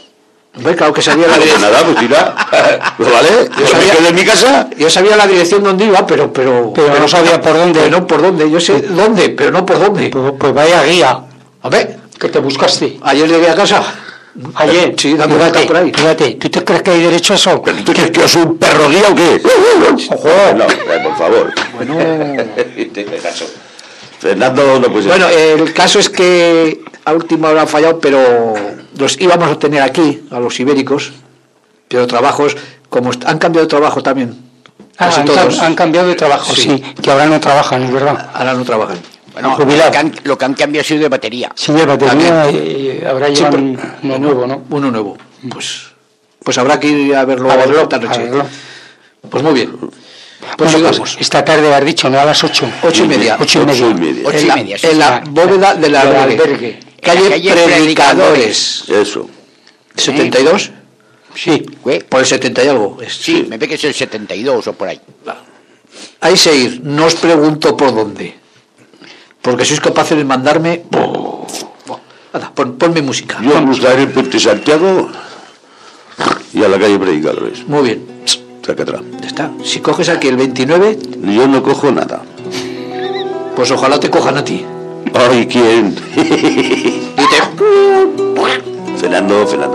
Hombre, claro que sabía la Pues dirección. nada, pues tira. ¿Vale? Yo sabía- sabía de mi casa. Yo sabía la dirección donde iba, pero pero Pero no sabía por dónde. pero no por dónde. Yo sé dónde, pero no por dónde. Pues, pues vaya guía A ver, que te buscaste. ayer llegué a casa. Ayer, Sí, dame una vuelta por ahí. fíjate, ¿tú te crees que hay derecho a eso? ¿Pero tú crees que es un perro guía o qué? Ojo. No, eh, por favor. Bueno, Tenme caso. Fernando no puede ser. bueno, el caso es que a última hora ha fallado, pero los íbamos a tener aquí, a los ibéricos, pero trabajos, como est- han cambiado de trabajo también, Ah, casi han, todos, han cambiado de trabajo, Sí. sí. que ahora no trabajan, es verdad. ahora no trabajan. Bueno, jubilado. lo que, han, lo que han cambiado ha sido de batería. Sí, de batería eh, habrá Sí, llevado pero- un- uno nuevo, ¿no? Uno nuevo. Pues, pues habrá que ir a verlo, A verlo, esta noche. a verlo. Pues muy bien. Pues Bueno, sigamos. pues, esta tarde has dicho, ¿no? A las ocho. Ocho y media. Ocho y media. Ocho y media. Ocho en y la, media, sí, en la sí. bóveda del Del albergue. albergue. Calle, En la calle Predicadores. Eso. setenta y dos. Sí. ¿Qué? Por el setenta y algo. Es- Sí, me ve que es el setenta y dos o por ahí. Ahí se ir. No os pregunto por dónde. Porque sois capaces de mandarme. Nada, pon, ponme música. Yo me gusta ir el Puente Santiago y a la calle Predicadores. Muy bien. Saca atrás. Ya está. Si coges aquí el veintinueve, Yo no cojo nada. pues ojalá te cojan a ti. Ay, ¿quién? Y te- Fernando, Fernando.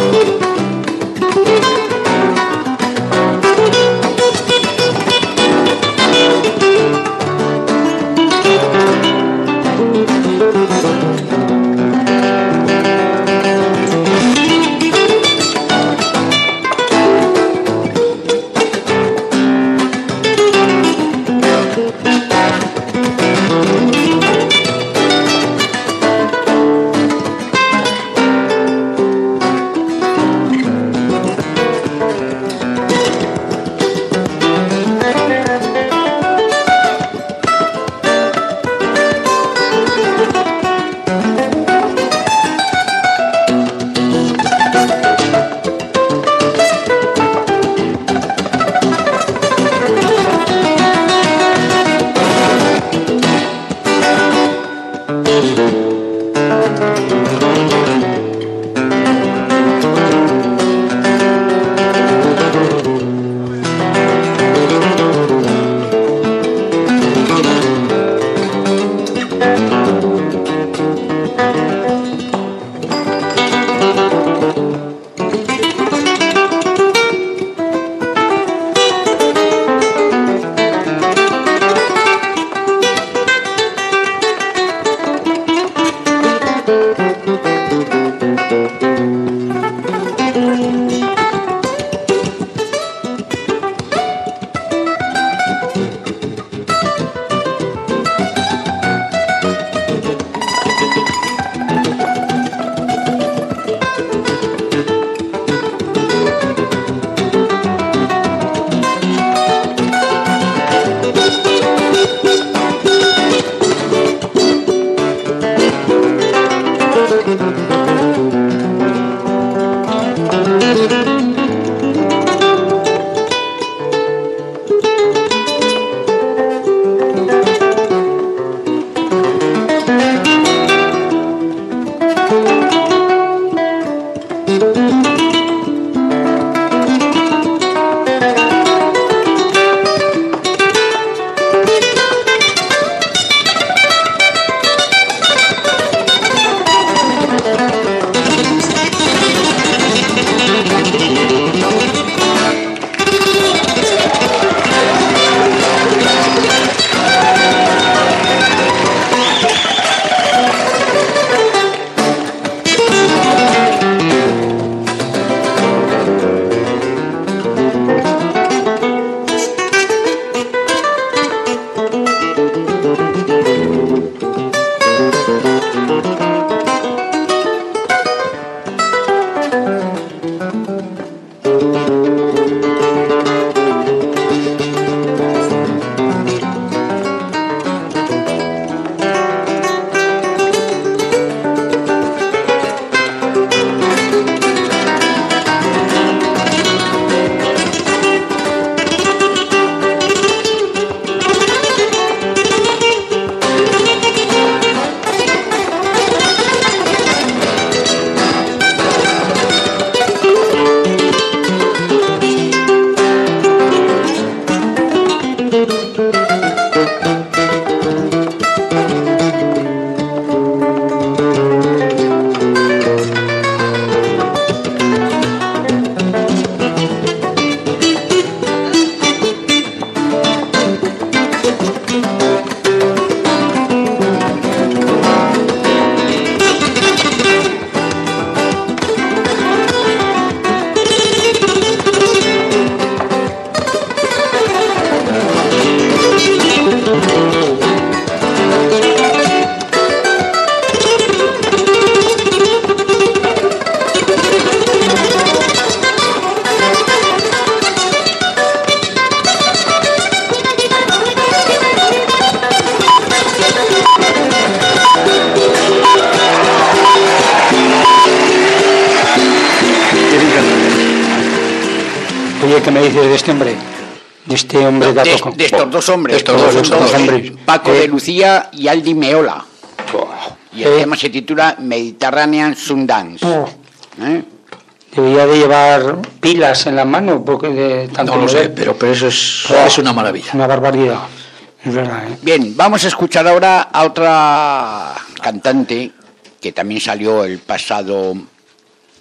Oye, ¿qué me dices de este hombre? De este hombre de, gato. De, de estos dos hombres. De estos dos, dos, dos hombres. Paco eh. de Lucía y Aldi Meola. Oh. Y el eh. tema se titula Mediterranean Sundance. Oh. ¿Eh? Debería de llevar pilas en la mano porque de tanto no lo mover. sé, pero, pero eso es, oh, es una maravilla. Una barbaridad. Es verdad, ¿eh? Bien, vamos a escuchar ahora a otra cantante que también salió el pasado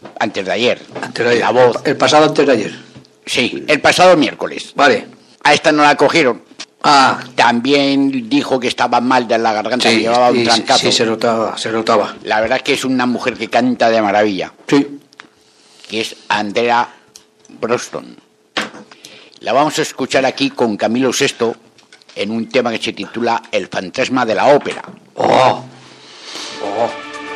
antes de ayer. Antes de ayer. La voz. El pasado antes de ayer. Sí, el pasado miércoles. Vale. A esta no la cogieron. Ah. También dijo que estaba mal de la garganta, Sí, que llevaba un sí, trancazo. sí, se notaba, se notaba. La verdad es que es una mujer que canta de maravilla. Sí. Que es Andrea Broston. La vamos a escuchar aquí con Camilo Sesto en un tema que se titula El fantasma de la ópera. Oh. Oh.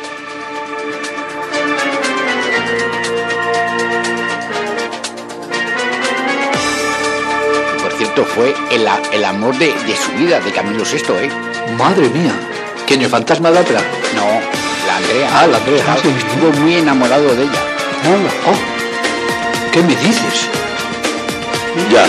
Por cierto, fue el, el amor de, de su vida, de Camilo Sesto, ¿eh? Madre mía. ¿Quién, el fantasma de la ópera? No, la Andrea. Ah, la Andrea. Claro, estuvo muy enamorado de ella. Oh. ¿Qué me dices? Ya.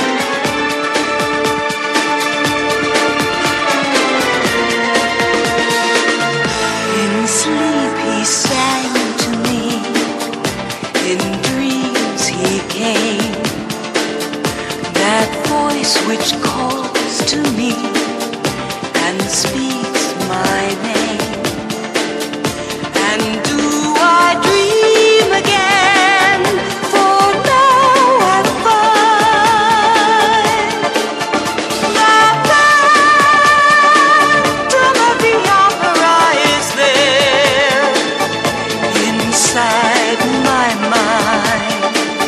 In sleep he sang to me, in dreams he came, that voice which calls to me and speaks my name. And do I dream again? For now I find the phantom of the opera is there inside my mind.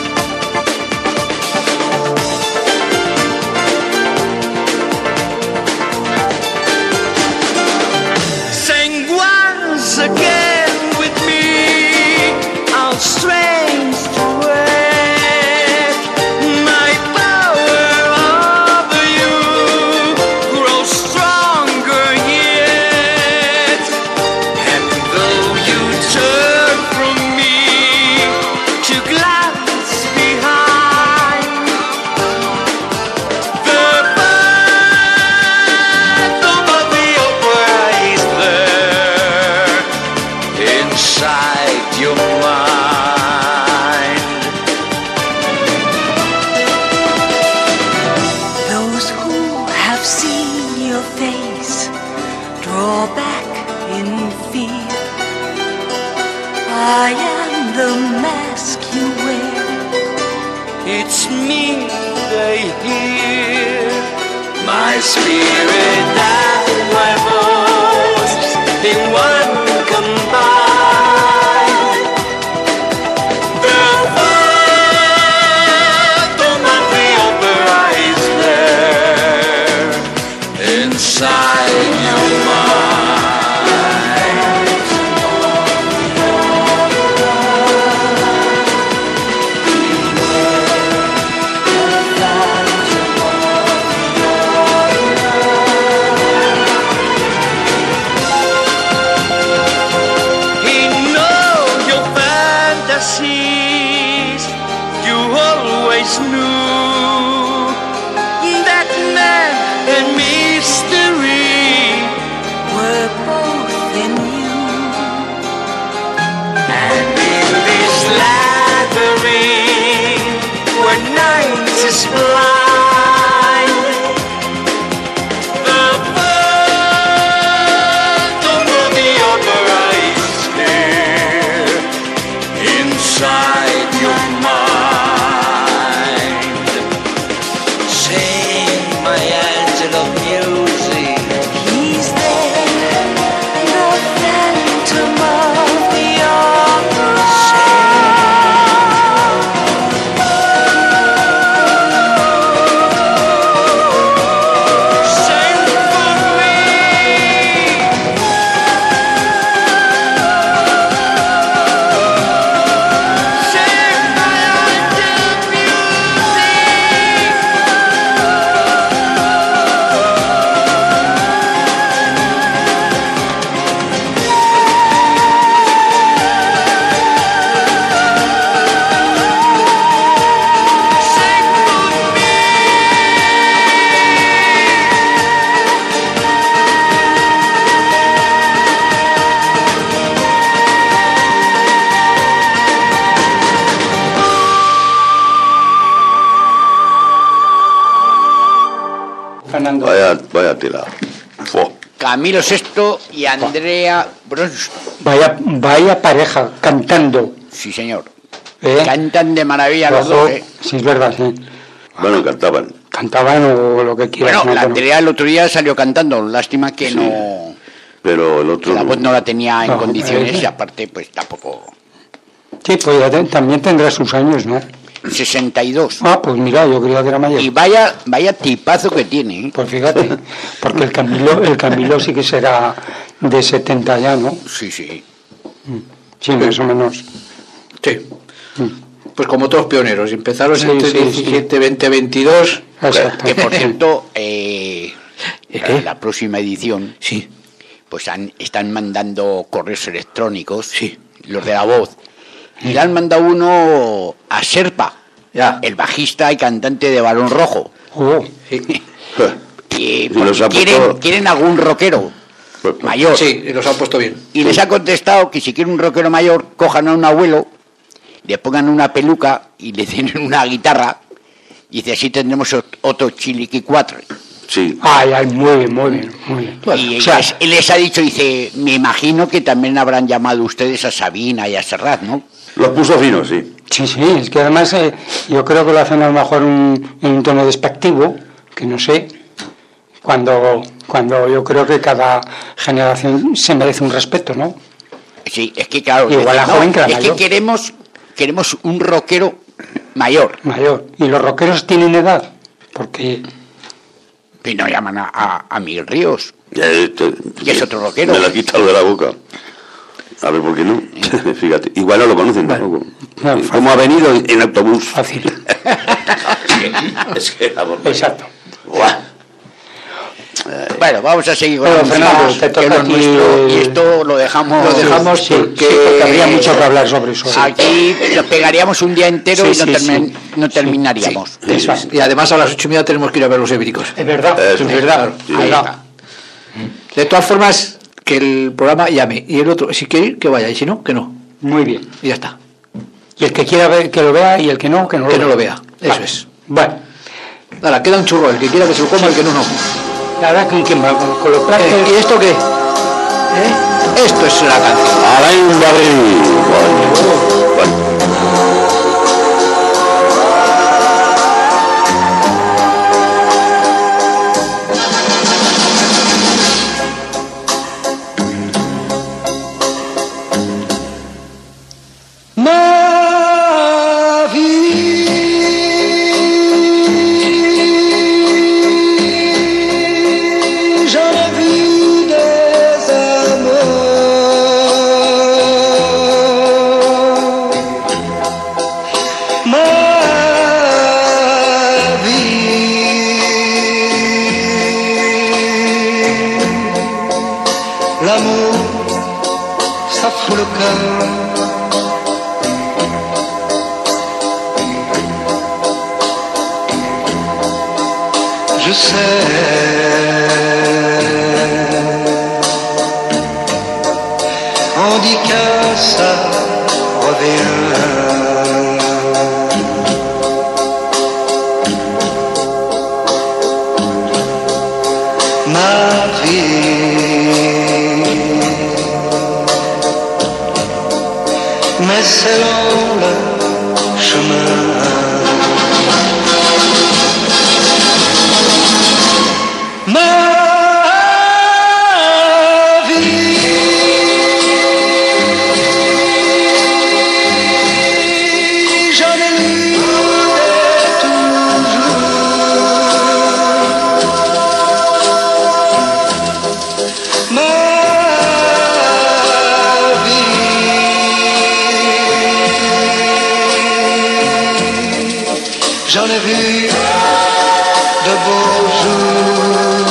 Sing once again with me, our strange duet. My power over you grows stronger yet. And though you turn from me to glance behind, the phantom of the opera is there inside your mind. Those who have seen your face draw back in fear. I am the mask you wear. It's me they hear, my spirit and my voice in one combined. The phantom of the opera is there inside your mind. He knows your fantasies. You always knew that man and mystery We're both in you. and in this labyrinth where night is blind. The phantom of the opera is there inside your mind. Sing my angel of music. He's there, the phantom of the opera. Sing for me. Sing my angel of music. Sing for me. Fernando. Vaya, vaya tela. Fo. Camilo Sesto y Andrea Broston. Vaya, vaya pareja cantando. Sí, señor. ¿Eh? Cantan de maravilla los Ojo, dos, ¿eh? Sí, es verdad, sí. Bueno, cantaban. Cantaban o lo que quieras. Bueno, ¿no? la Pero- Andrea el otro día salió cantando, lástima que Sí. no... Pero el que otro. la voz no la tenía en No, condiciones eh, y aparte pues tampoco... Sí, pues ya te- también tendrá sus años, ¿no? sesenta y dos. Ah, pues mira, yo creía que era mayor. Y vaya, vaya tipazo que tiene, ¿eh? Pues fíjate, porque el Camilo, el Camilo sí que será de setenta ya, ¿no? Sí, sí. Sí, más o menos. Sí. Pues como todos pioneros, empezaron Sí, entre sí, diecisiete, veinte, veintidós. Exacto. Que por cierto, eh, ¿Eh, la, qué? la próxima edición, Sí. pues han- están mandando correos electrónicos, Sí. los de la voz. Y le han mandado uno a Serpa, Ya. el bajista y cantante de Balón Rojo. Oh, Sí. Que Y los ha quieren, puesto- quieren algún rockero mayor. Sí, los han puesto bien. Y les ha contestado que si quieren un rockero mayor, cojan a un abuelo, le pongan una peluca y le den una guitarra. Y dice, así tendremos ot- otro Chiliqui cuatro. Sí. ay, ay, muy bien, muy bien, muy bien. Y o sea, les, él les ha dicho, dice, me imagino que también habrán llamado ustedes a Sabina y a Serrat, ¿no? Los puso finos, sí. sí, sí, es que además eh, yo creo que lo hacen a lo mejor un- en un tono despectivo, que no sé, cuando, cuando yo creo que cada generación se merece un respeto, ¿no? Sí, es que claro, Igual dicen, la no, joven que la es que mayor. queremos, queremos un rockero mayor. Mayor. ¿Y los rockeros tienen edad? Porque, Y no llaman a, a, a Miguel Ríos. Ya, este- Y es otro rockero. Me lo ha quitado de la boca. A ver, ¿por qué no? Fíjate. Igual no lo conocen tampoco. No, fácil. ¿Cómo ha venido en autobús? fácil. Es que la bomba. Exacto. Buah. Bueno, vamos a seguir con Bueno, la música, Fernando, te que toca es lo aquí nuestro, el- y esto lo dejamos... Lo dejamos Sí, porque... sí, porque habría mucho que hablar sobre eso. Aquí nos pegaríamos un día entero Sí, y no, sí, termi- sí. no terminaríamos. Eso es. Y además a las ocho y media tenemos que ir a ver los ibéricos. Es verdad, Eso, es verdad. sí. Ahí va. De todas formas, que el programa llame. Y el otro, si quiere ir, que vaya. Y si no, que no. Muy bien. Y ya está. Y el que quiera ver, que lo vea, y el que no, que no lo Que vea. no lo vea. Eso Vale. es. Bueno, Ahora, queda un churro. El que quiera que se lo coma, el que no, no. la verdad que con, con, con los platos... Eh, ¿Y esto qué? ¿Eh? Esto es la canción. Alain Barré. Bueno, bueno. Ma vie, j'en ai vu des amours. Ma vie, l'amour, ça fout le cœur. Je sais, on dit que ça revient. Ma vie, mais c'est long le chemin. Ma vie, j'en ai lu des toujours. Ma vie, j'en ai vu de beaux jours.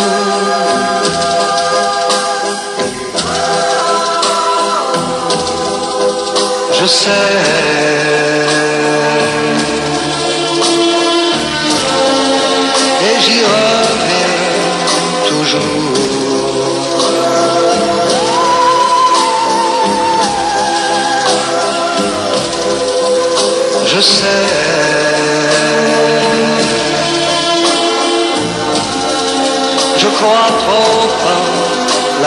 Je sais, et j'y reviens toujours. Je sais, je crois trop en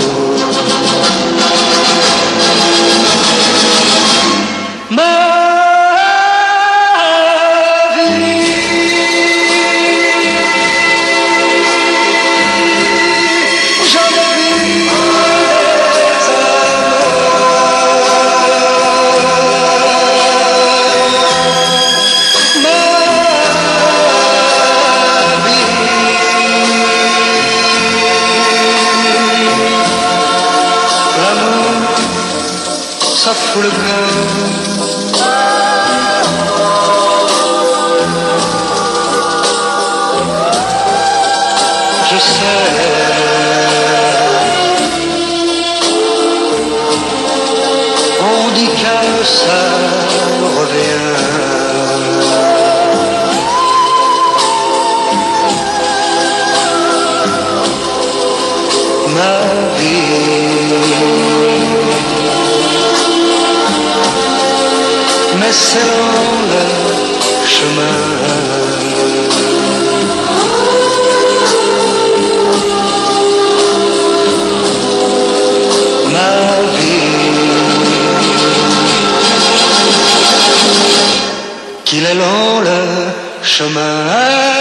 l'amour. Ma On dit que ça revient. Ma vie, mais c'est long le chemin. Ma vie, qu'il est long le chemin.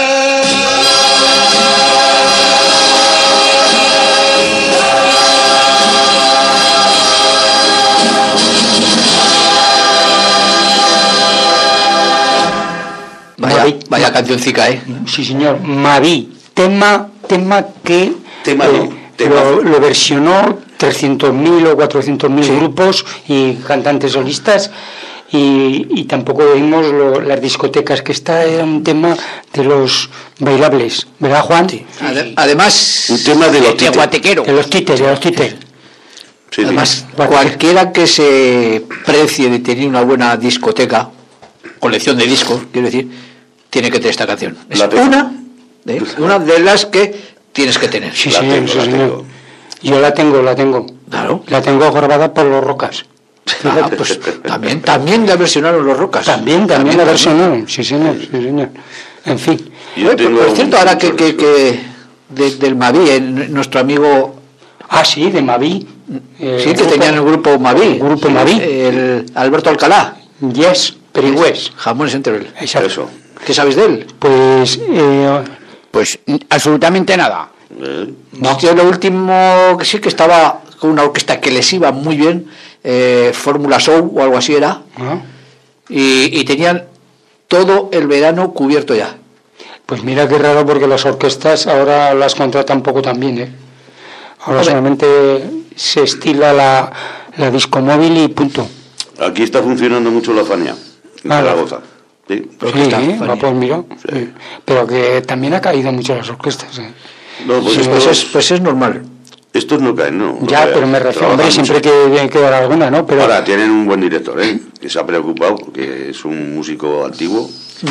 Vaya, vaya cancioncica, ¿eh? Sí, señor. Mavi, tema, tema que Tema eh, no, tema. Lo, lo versionó trescientos mil o cuatrocientos mil Sí. grupos y cantantes solistas. Y, y tampoco vimos lo- las discotecas, que esta era un tema de los bailables, ¿verdad, Juan? Sí. Ade- Además, Un tema de los De títeres. guatequero. De los títeres, de los títeres. Sí, sí. además cualquiera que se precie de tener una buena discoteca, colección de discos, quiero decir, tiene que tener esta canción. Es La tengo. una de, una de las que tienes que tener. Sí, La señor, tengo, sí, la señor. tengo. Yo la tengo, la tengo. Claro. La tengo grabada por los Rocas. Ah, pues también, también la versionaron los Rocas. También, también la versionaron. Sí, señor, sí, señor. En fin. Yo Oye, tengo por, por cierto, un- ahora que, que, que de- del Mavi, eh, nuestro amigo, Ah, sí, de Mavi. Eh, sí, que grupo- tenían el grupo Mavi, el grupo sí, Mavi. el Alberto Alcalá, Yes, Perigües. Jamones entre él. Exacto. Eso. ¿Qué sabes de él? Pues, eh, Pues mm, absolutamente nada. ¿Eh? No. Yo lo último que sí que estaba con una orquesta que les iba muy bien, eh, Fórmula Show o algo así era, ¿no? y, y tenían todo el verano cubierto ya. Pues mira qué raro, porque las orquestas ahora las contratan poco también, ¿eh? Ahora Hombre. solamente se estila la, la disco móvil y punto. Aquí está funcionando mucho la Fania, en Ah, la- Zaragoza. Sí. Pero Sí, que está, ¿eh? Fania. Va, pues mira. Sí. Sí. Pero que también ha caído mucho las orquestas, ¿eh? No, pues Sí, estos, pues, es, pues es normal. estos no caen, ¿no? no Ya, caen. pero me refiero, Trabajan hombre, siempre mucho. que hay que dar alguna, ¿no? Pero Ahora tienen un buen director, ¿eh? Que se ha preocupado porque es un músico antiguo.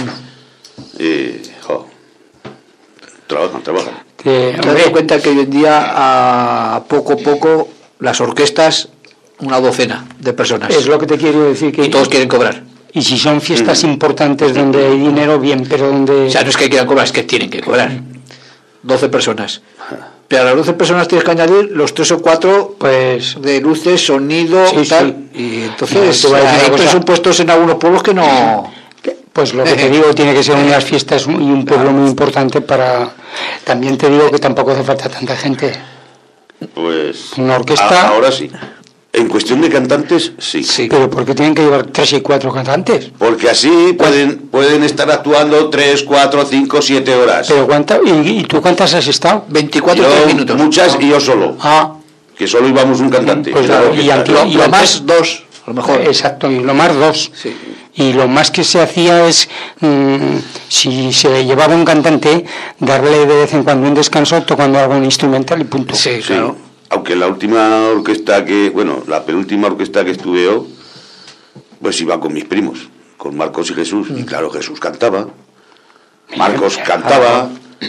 Y, jo, trabajan, trabajan. que, Te das hombre, cuenta que hoy en día, a poco a poco, las orquestas, una docena de personas. es lo que te quiero decir, que Y todos quieren cobrar. y si son fiestas importantes donde hay dinero, bien, pero donde... O sea, no es que quieran cobrar, es que tienen que cobrar. doce personas. Pero a las doce personas tienes que añadir los tres o cuatro Pues de luces, sonido, Sí, tal. sí. Y entonces No, te voy a decir hay una cosa. presupuestos en algunos pueblos que no... Pues lo que te digo, tiene que ser unas fiestas y un pueblo muy importante para... También te digo que tampoco hace falta tanta gente. Pues. Una orquesta- a- ahora sí. En cuestión de cantantes, sí. Sí. Pero ¿por qué tienen que llevar tres y cuatro cantantes? Porque así pueden, pueden estar actuando tres, cuatro, cinco, siete horas. Pero ¿cuánta, y, y tú cuántas has estado? veinticuatro Yo, tres minutos. muchas y yo solo. Ah, Que solo íbamos un cantante. Pues Claro lo- que y está. anti- Lo, y lo antes- más dos, a lo mejor. exacto, y lo más dos. Sí. Y lo más que se hacía es, mm, si se llevaba un cantante, darle de vez en cuando un descanso tocando algún instrumental y punto. Sí, Sí, claro. aunque la última orquesta que, bueno, la penúltima orquesta que estuve yo, pues iba con mis primos, con Marcos y Jesús, y claro, Jesús cantaba, Marcos cantaba,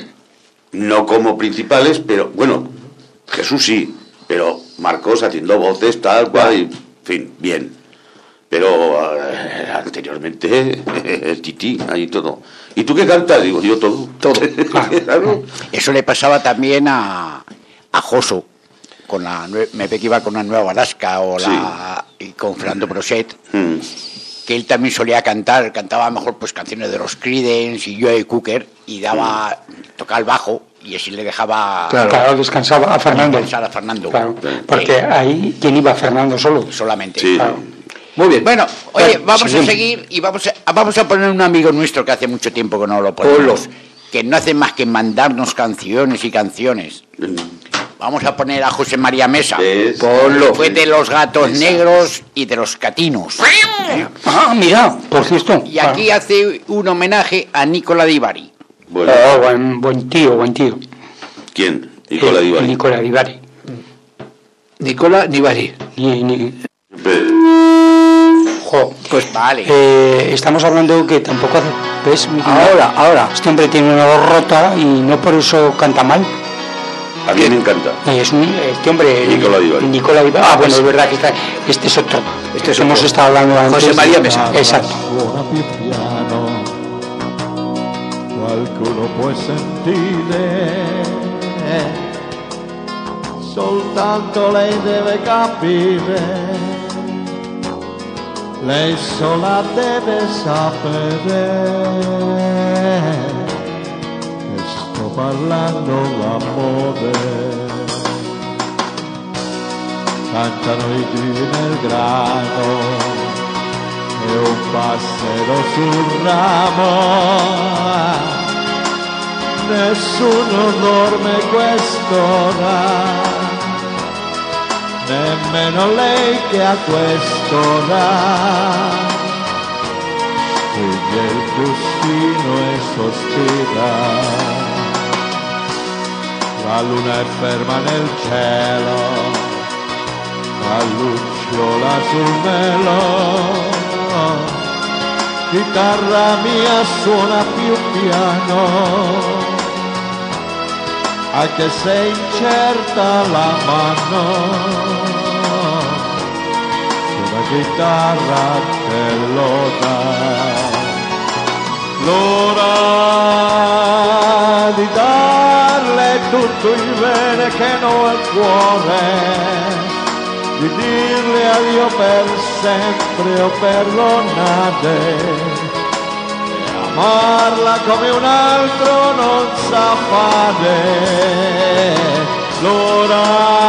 no como principales, pero bueno, Jesús sí, pero Marcos haciendo voces, tal cual, y, en fin, bien. Pero eh, anteriormente, el tití, ahí todo. ¿Y tú qué cantas? Digo, yo todo. Todo. Claro. Eso le pasaba también a, a Joso, con la, nue- me ve que iba con la Nueva Alaska o la, y con Fernando Brochet, Mm. que él también solía cantar, cantaba mejor pues canciones de los Creedence y Joe Cooker, y daba, tocaba el bajo, y así le dejaba Claro. Claro, descansaba a Fernando. descansar a Fernando. Claro, Eh, porque ahí, ¿quién iba? Fernando solo. solamente. Sí. Claro. Muy bien. Bueno, oye, Bueno, vamos a seguimos. seguir y vamos a, vamos a poner un amigo nuestro que hace mucho tiempo que no lo ponemos, Ponlo. que no hace más que mandarnos canciones y canciones. Vamos a poner a José María Mesa. Es- Ponlo. Fue de los Gatos Negros y de los Catinos. ¿Eh? Ah, mira, por cierto. Y aquí hace un homenaje a Nicola Di Bari. Bueno, Oh, buen, buen tío, buen tío. ¿quién? Nicola Di Bari. Nicola Di Bari. Nicola Di Bari. Ni, ni... Pero... Jo, pues vale. Eh, estamos hablando que tampoco hace... ¿Ves? Ahora, ahora. Este hombre tiene una voz rota y no por eso canta mal. A mí me encanta. Es un, este hombre... Nicola Di Bari. Nicola Di Bari. Ah, bueno, es verdad que está, este es otro. Este es Hemos otro. estado hablando antes. José María Mesa. Exacto. Qualcuno può sentire, soltanto lei deve capire, lei sola deve sapere che sto parlando d'amore. Cantano i grilli nel grano e un passero sul ramo, nessuno dorme quest'ora, nemmeno lei che a quest'ora stringe il cuscino e sospira. La luna è ferma nel cielo, la lucciola sul melo, chitarra mia suona più piano, anche se incerta la mano, una chitarra che loda, l'ora di darle tutto il bene che non ha il cuore, di dirle addio per sempre o perdonare, e amarla come un altro non sa fare, l'ora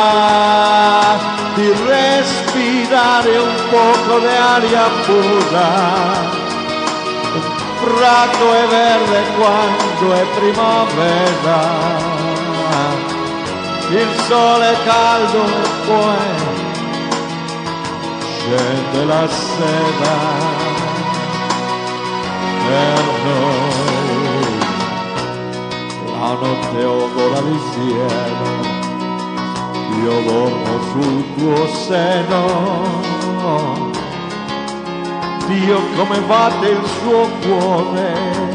di respirare un poco di aria pura, un prato è verde quando è primavera, il sole è caldo e poi scende la sera per noi, la notte odora di sieno, io dormo sul tuo seno, Dio come batte il suo cuore,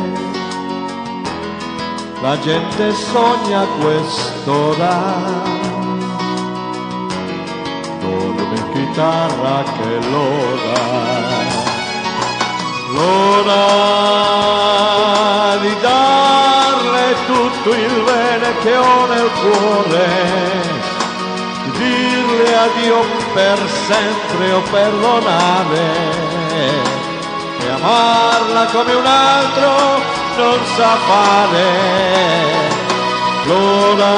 la gente sogna quest'ora, dorme in chitarra che l'ora, l'ora di darle tutto il bene che ho nel cuore, di dirle addio per sempre o perdonare, e amarla come un altro non sa fare, l'ora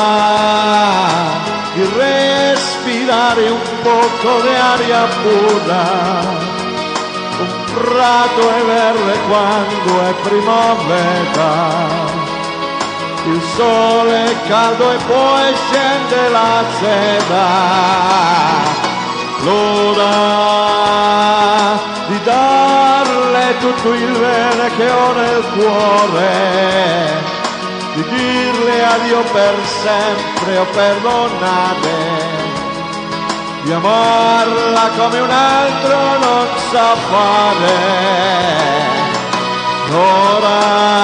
di respirare un poco di aria pura, un prato è verde quando è primavera, il sole è caldo e poi scende la sera, l'ora di darle tutto il bene che ho nel cuore, di dirle addio per sempre o perdonare, di amarla come un altro non sa fare, l'ora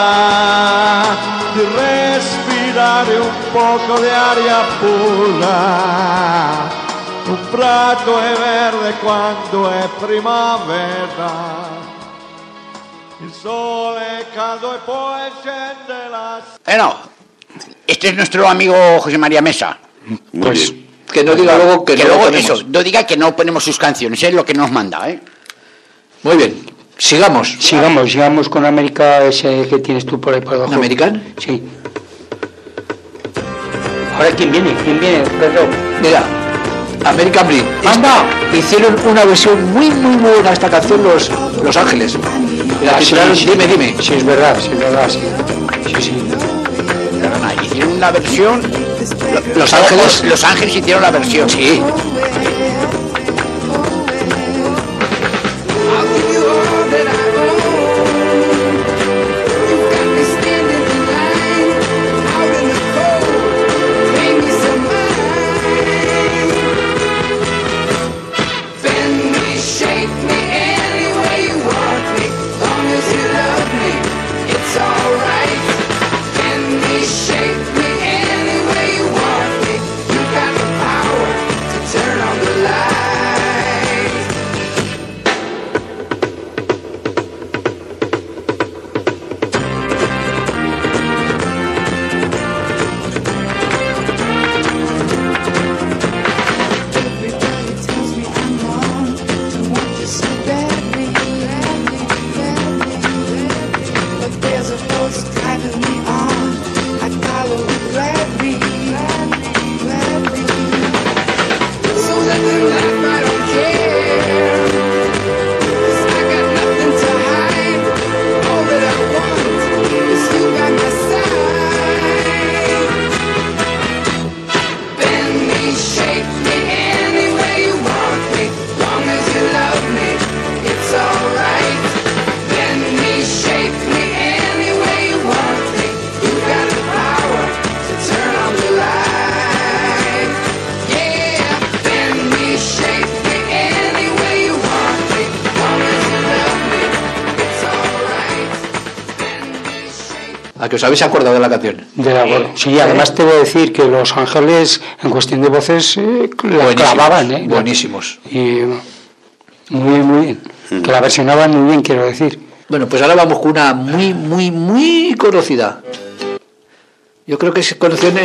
di respirare un poco di aria pura, un prato è verde quando è primavera, il sole è caldo e poi scende la... Bueno, este es nuestro amigo José María Mesa. Muy Pues bien. Que no diga luego que, que no luego lo ponemos. eso, no diga que no ponemos sus canciones, es lo que nos manda, ¿eh? Muy bien, sigamos. Sigamos, sigamos con América, ese que tienes tú por ahí por abajo. ¿American? Sí. Ahora, ¿quién viene? ¿Quién viene? Perdón. Mira, American Breed. ¡Anda! Hicieron una versión muy, muy buena a esta canción Los, los Ángeles. La Ah, titularon sí, sí. Dime, Dime. Sí, es verdad, sí, es verdad, sí. Sí, sí. Perdona, hicieron una versión. Los Ángeles. Los Ángeles hicieron la versión. Sí. a que os habéis acordado de la canción. De la, sí, además te voy a decir que Los Ángeles, en cuestión de voces, eh, la clavaban, ¿eh? Buenísimos. Y muy bien, muy bien. Mm. Que la versionaban muy bien, quiero decir. Bueno, pues ahora vamos con una muy, muy, muy conocida. Yo creo que se conoció en, ¿eh?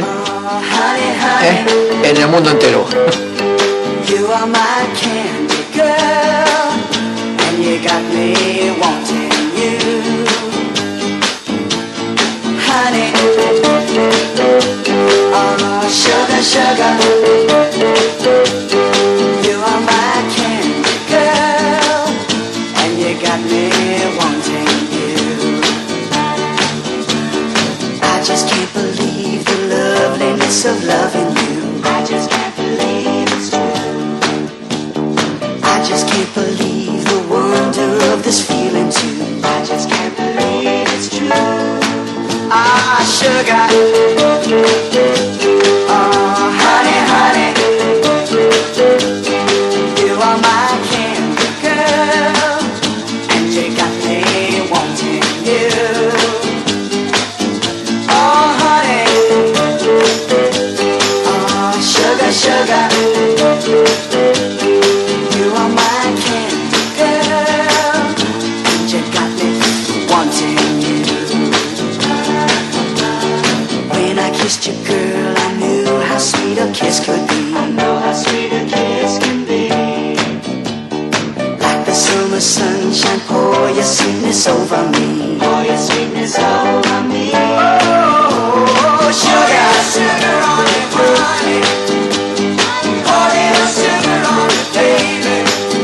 en el mundo entero. You are my candy girl, and you got me wanting you, honey. Oh, sugar, sugar. You are my candy girl, and you got me wanting you. I just can't believe the loveliness of loving you. I just can't believe it's true. I just can't believe the wonder of this feeling too. I just can't believe it's true. Ah, sugar. Oh, honey, honey. You are my candy girl, and you got me wanting you. Oh, honey. Oh, sugar, sugar. You are my candy girl, and you got me wanting you. When I kissed you, girl, I knew how sweet a kiss could be. I know how sweet a kiss can be. Like the summer sunshine, pour your sweetness over me. Pour your sweetness over me. Oh, sugar, sugar on it, honey. Pour little sugar on it, baby.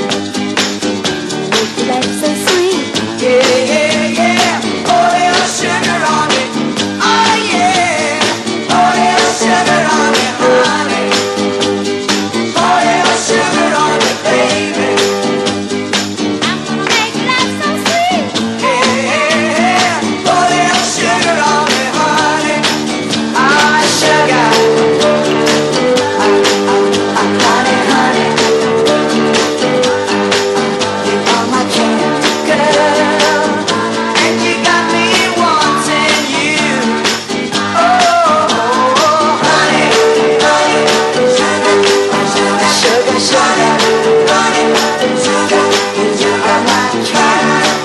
That's so sweet. Yeah, yeah, yeah. Pour little sugar on it. Oh, yeah. Pour little sugar on it, honey. Pour little sugar on it, baby. I'm gonna make that so sweet. Yeah, yeah. Pour little sugar on it, honey. Ah, sugar. Ah, ah, ah, honey, honey. You are my candy girl, and you got me wanting you. Oh, honey, honey, sugar, sugar, sugar, honey, sugar, you are my candy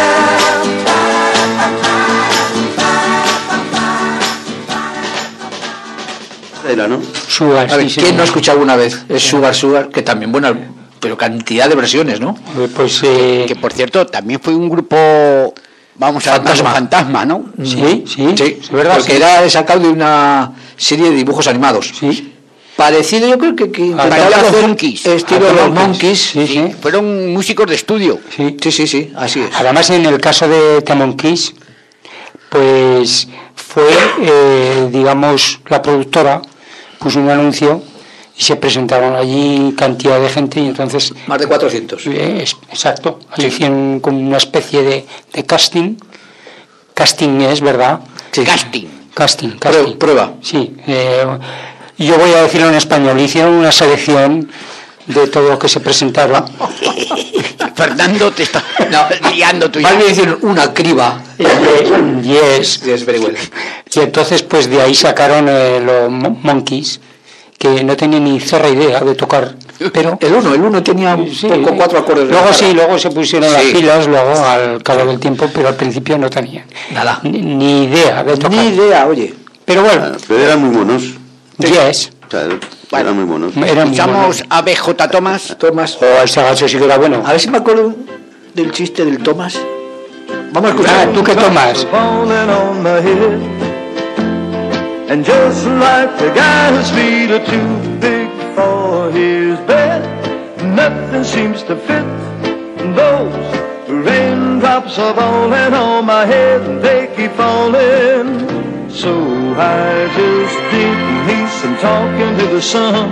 girl. Era, ¿no? Sugar, A ver, sí, ¿quién sí. no ha escuchado alguna vez? Es Sugar, Sugar, que también, bueno, pero cantidad de versiones, ¿no? Pues eh, Que por cierto, también fue un grupo, vamos a Fantasma. llamarlo fantasma, ¿no? sí, sí, Sí, es verdad. porque sí. era sacado de una serie de dibujos animados. Sí. Parecido, yo creo que, que intentaban Parecía a los hacer Monkeys. estilo A los los Monkeys. Sí, sí. Fueron músicos de estudio. Sí. Sí, sí, sí, así es. Además, en el caso de The Monkeys, pues fue, eh, digamos, la productora puso un anuncio y se presentaron allí cantidad de gente y entonces... Más de cuatrocientos. Eh, es- exacto, allí hicieron como una especie de, de casting. Casting es, ¿verdad? Sí. Casting. Casting, casting. Prue- Prueba. Sí, eh, yo voy a decirlo en español, hicieron una selección de todo lo que se presentaron. Fernando te está liando tú Más ya. bien hicieron una criba. Yes. Yes, very well. Y entonces pues de ahí sacaron eh, los Mon- Monkeys, que no tenían ni zorra idea de tocar, pero... El uno, el uno tenía un Sí. poco cuatro acordes de Luego guitarra. sí, luego se pusieron Sí. las pilas, luego al cabo del tiempo, pero al principio no tenían Nada. ni, ni idea de tocar. Ni idea, oye. Pero bueno, Pero eran muy monos. yes, O sea, eran muy monos. eran muy Escuchamos buenos. a B J Thomas. Tomás. Oh, ese gacho sí que era bueno. A ver si me acuerdo del chiste del Tomás. Vamos a Ah, escuchar. ¿tú qué tomas? Falling on my head. And just like the guy whose feet are too big for his bed, nothing seems to fit. Those raindrops are falling on my head, and they keep falling. So I just did me some talking to the sun.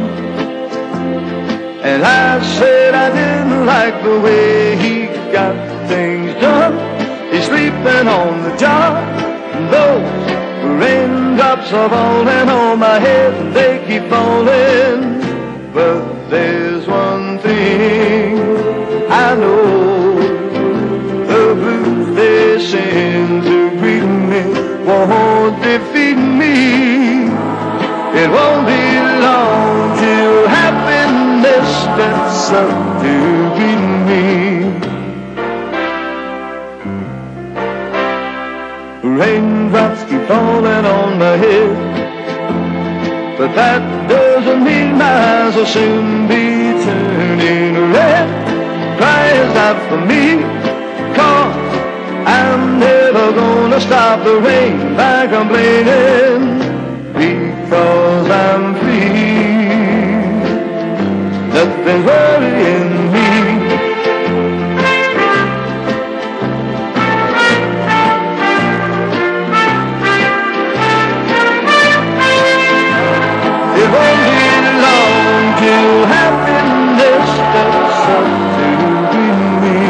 And I said I didn't like the way he got things done. He's sleeping on the job. Those raindrops are falling on my head, and they keep falling. But there's one thing I know: the blues they send to greet me won't Raindrops keep falling on my head, but that doesn't mean my eyes will soon be turning red. Cries out for me, 'cause I'm never gonna stop the rain by complaining, because I'm free. Nothing's worrying me. It won't be long till happiness steps up to greet me.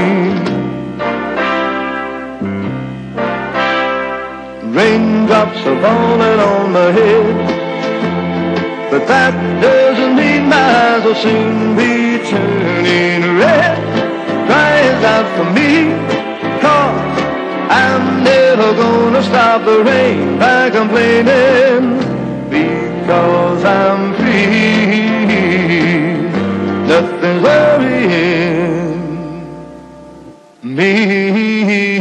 Raindrops are falling on my head, but that doesn't mean my eyes will soon be turning red. Cries out for me, 'cause I'm never gonna stop the rain by complaining, because I'm free. Nothing's worrying me.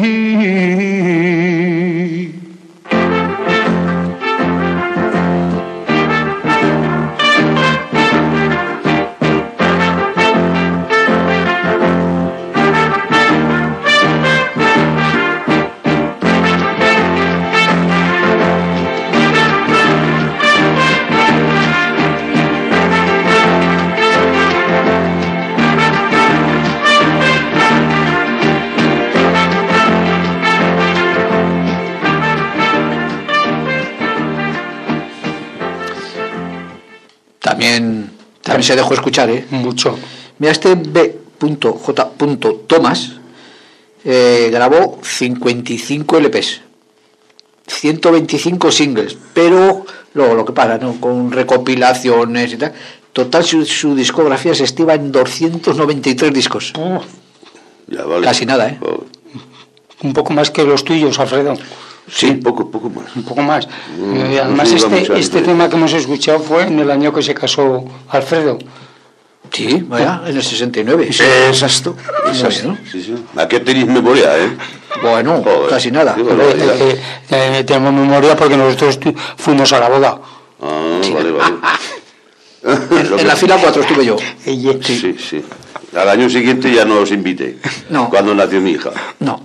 También, también se dejó escuchar, ¿eh? Mucho. Mira, este B J Thomas eh, grabó cincuenta y cinco L Pes, ciento veinticinco singles, pero luego lo que pasa, ¿no? Con recopilaciones y tal. Total, su, su discografía se estima en doscientos noventa y tres discos. Oh. Ya vale. Casi nada, ¿eh? Oh. Un poco más que los tuyos, Alfredo. Sí, poco, poco más. Un poco más. Mm, y además, no este, este tema que hemos escuchado fue en el año que se casó Alfredo. Sí, vaya, en el sesenta y nueve. Sí. Exacto. Exacto. Sí, sí. ¿A qué tenéis memoria, eh? Bueno, Joder, casi nada. Sí, vale, vale. Eh, eh, eh, tenemos memoria porque nosotros tu, fuimos a la boda. Ah, vale, vale. En, en la fila cuatro estuve yo. Sí. Sí, sí. Al año siguiente ya no os invité. No. Cuando nació mi hija. No.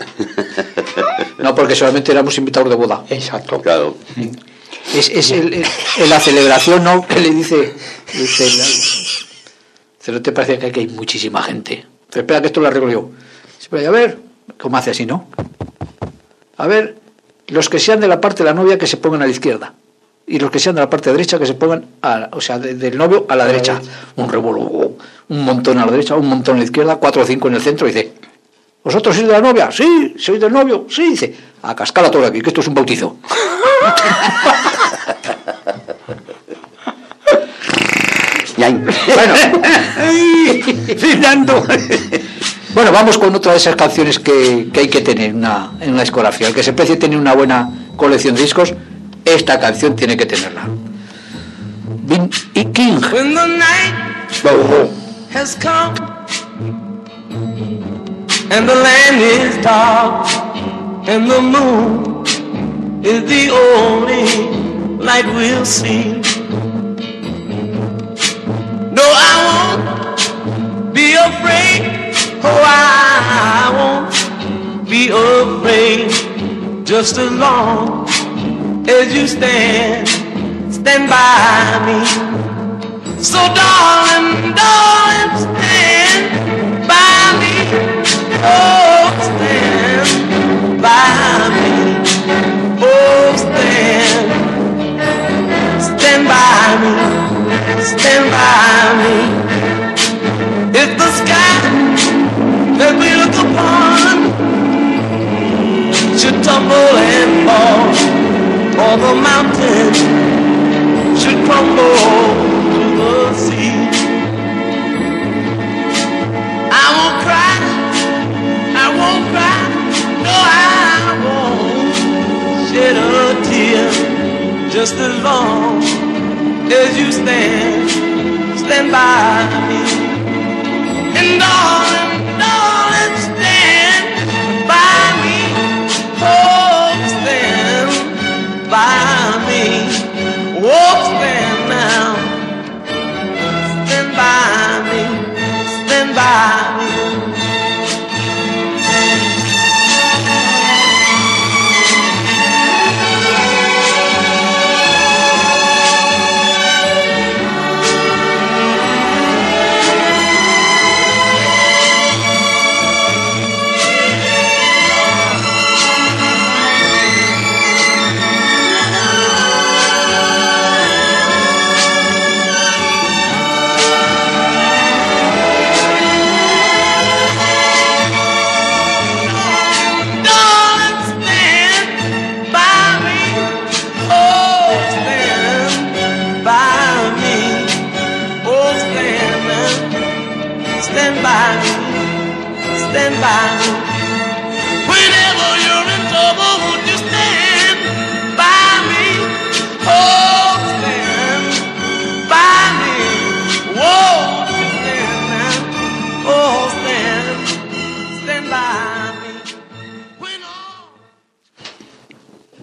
No, porque solamente éramos invitados de boda. Exacto. Claro. Es, es el, el, en la celebración, ¿no? Que le dice, dice la, ¿no te parece que aquí hay muchísima gente? Pero espera que esto lo arreglo yo. Espera, a ver, ¿cómo hace así, no? A ver, los que sean de la parte de la novia que se pongan a la izquierda. Y los que sean de la parte derecha que se pongan, a, o sea, de, del novio a la derecha. Un revolú, un montón a la derecha, un montón a la izquierda, cuatro o cinco en el centro, y dice, ¿vosotros sois de la novia? Sí. ¿Sois del novio? Sí. Dice, a cascar a todo aquí, que esto es un bautizo. Bueno, Fernando. Bueno, vamos con otra de esas canciones que, que hay que tener en una, en una discografía. El que se precie tener una buena colección de discos, esta canción tiene que tenerla. Vin y King. When the night Oh, has come and the land is dark and the moon is the only light we'll see. No, I won't be afraid. Oh, I won't be afraid. Just as long as you stand, stand by me. So darling, darling, stand by me. Oh, stand by me. Oh, stand, stand by me. Stand by me. If the sky that we look upon should tumble and fall, or the mountain should crumble to the sea, I won't cry, I won't cry, no, I won't shed a tear. Just as long as you stand, stand by me. And darling, darling, stand by me. Oh, stand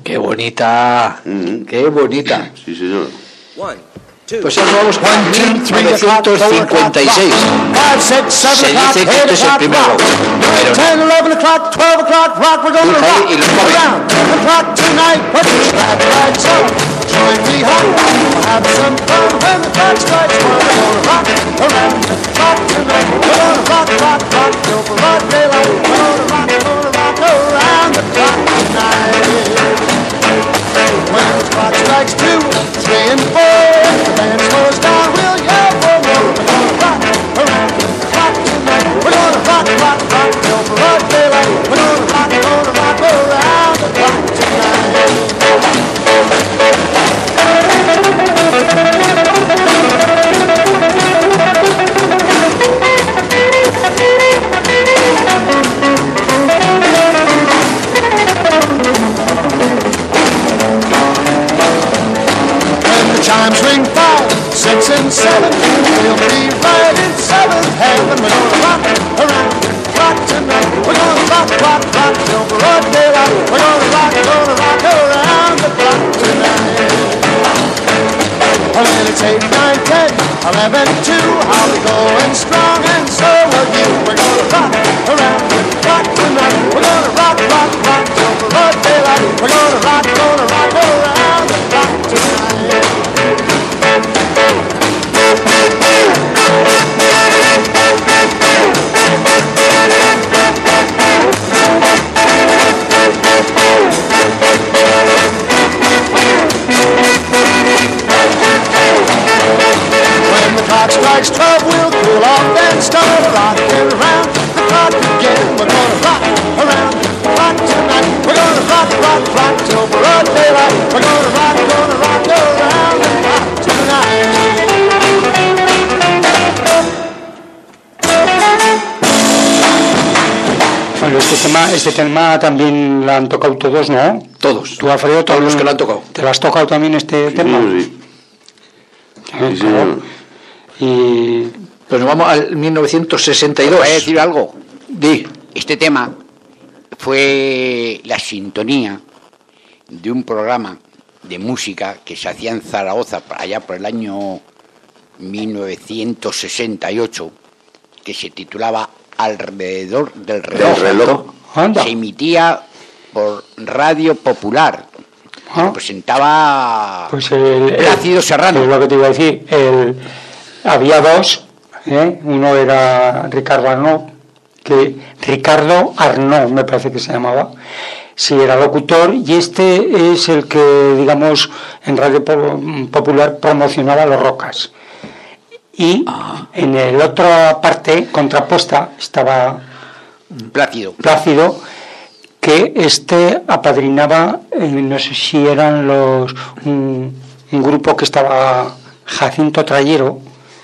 Qué bonita, Mm. qué bonita. Sí, señor. Pues ahora vamos a mil novecientos cincuenta y seis. Se dice que este es el primer rock, pero no. Dulce y los When the clock strikes two, three and four, the band slows down real yeah, whoa, whoa. We're gonna rock around the clock tonight. We're gonna rock, rock, rock till broad daylight. We're gonna rock, gonna rock around the clock tonight. Chimes ring five, six, and seven. We'll be right in seventh heaven. We're gonna rock around the clock tonight. We're gonna rock, rock, rock till broad daylight. We're gonna rock, gonna rock around the clock tonight. Well, then it's eight, nine, ten, eleven, two. I'll be going strong, and so will you. We're gonna rock around the clock tonight. We're gonna rock, rock, rock till broad daylight. We're gonna rock, gonna rock around the clock tonight. When the clock strikes twelve, we'll cool off and start rocking around the clock again. We're gonna rock around the clock tonight. We're gonna rock, rock, rock till broad daylight. We're gonna rock, gonna rock around the clock tonight. Bueno, este tema, este tema también lo han tocado todos, ¿no? Todos. ¿Tú, Alfredo, todos los que lo han tocado? ¿Te lo has tocado también este Sí, tema? sí. Eh, Sí, claro. señor. Y Pues nos vamos al mil novecientos sesenta y dos. ¿Voy a decir algo? Di. Este tema fue la sintonía de un programa de música que se hacía en Zaragoza allá por el año mil novecientos sesenta y ocho, que se titulaba Alrededor del reloj. Del reloj. Anda. Se emitía por Radio Popular. Ah. Lo presentaba Pues el, Plácido Serrano. Es lo que te iba a decir. El, había dos. ¿eh? Uno era Ricardo Arnaud, que Ricardo Arnaud me parece que se llamaba. Sí, era locutor, y este es el que, digamos, en Radio Popular promocionaba los rocas. Y ah. en la otra parte, contrapuesta, estaba Plácido. Plácido, que este apadrinaba, eh, no sé si eran los un, un grupo que estaba Jacinto Trayero,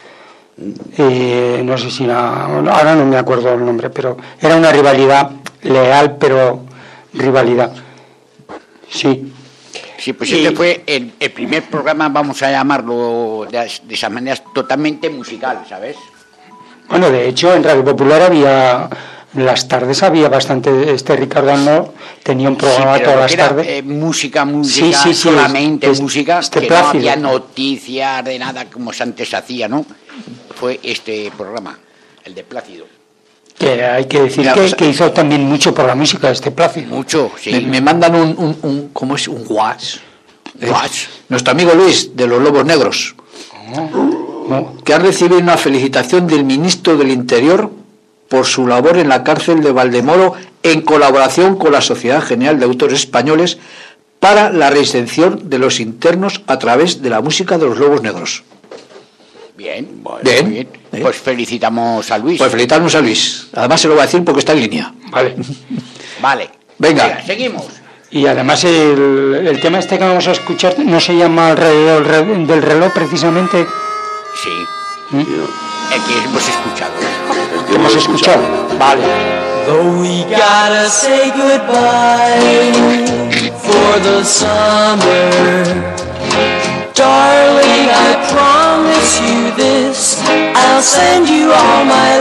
eh, no sé si era, ahora no me acuerdo el nombre, pero era una rivalidad leal, pero rivalidad. Sí. Sí, pues este fue el, el primer programa, vamos a llamarlo de, de esa manera, totalmente musical, ¿sabes? Bueno, de hecho, en Radio Popular había, las tardes había bastante, este Ricardo Arnaud tenía un programa sí, todas las era, tardes. Eh, música, música, sí, sí, sí, solamente es, música, este que Plácido. no había noticias de nada como antes hacía, ¿no? Fue este programa, el de Plácido. Que hay que decir Mira, que, pues, que hizo también mucho por la música de este Plácido. Mucho, sí. Me, me mandan un, un, un, ¿cómo es? Un WhatsApp. WhatsApp. Nuestro amigo Luis, de los Lobos Negros, ¿No? que ha recibido una felicitación del ministro del Interior por su labor en la cárcel de Valdemoro en colaboración con la Sociedad General de Autores Españoles para la reinserción de los internos a través de la música de los Lobos Negros. Bien, bueno, Bien. bien. ¿Eh? Pues felicitamos a Luis. Pues felicitamos a Luis. Además se lo va a decir porque está en línea. Vale. Vale. Venga. Venga, seguimos. Y además el, el tema este que vamos a escuchar no se llama Alrededor del reloj precisamente. Sí. ¿Mm? El que hemos escuchado. El que ¿Que hemos escuchado? Vale. Though we gotta say goodbye for the summer, darling, I promise you this, I'll send you all my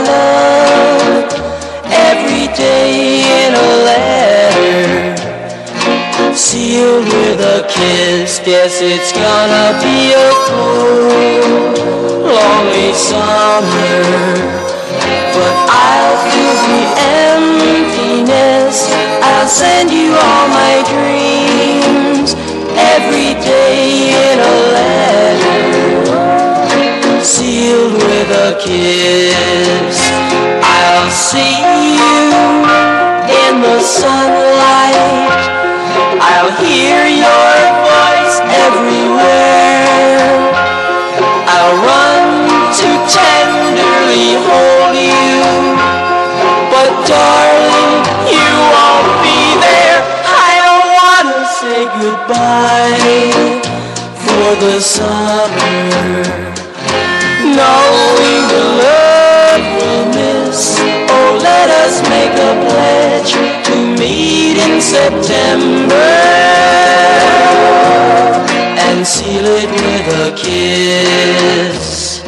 love every day in a letter. sealed with a kiss. Yes, it's gonna be a cold, lonely summer, but I'll feel the emptiness. I'll send you all my dreams every day in a letter, sealed with a kiss. I'll see you in the sunlight, I'll hear your voice everywhere, I'll run to tenderly hold you, but darling, you won't be there. I don't wanna say goodbye for the summer, knowing the love we'll miss. Oh, let us make a pledge to meet in September and seal it with a kiss.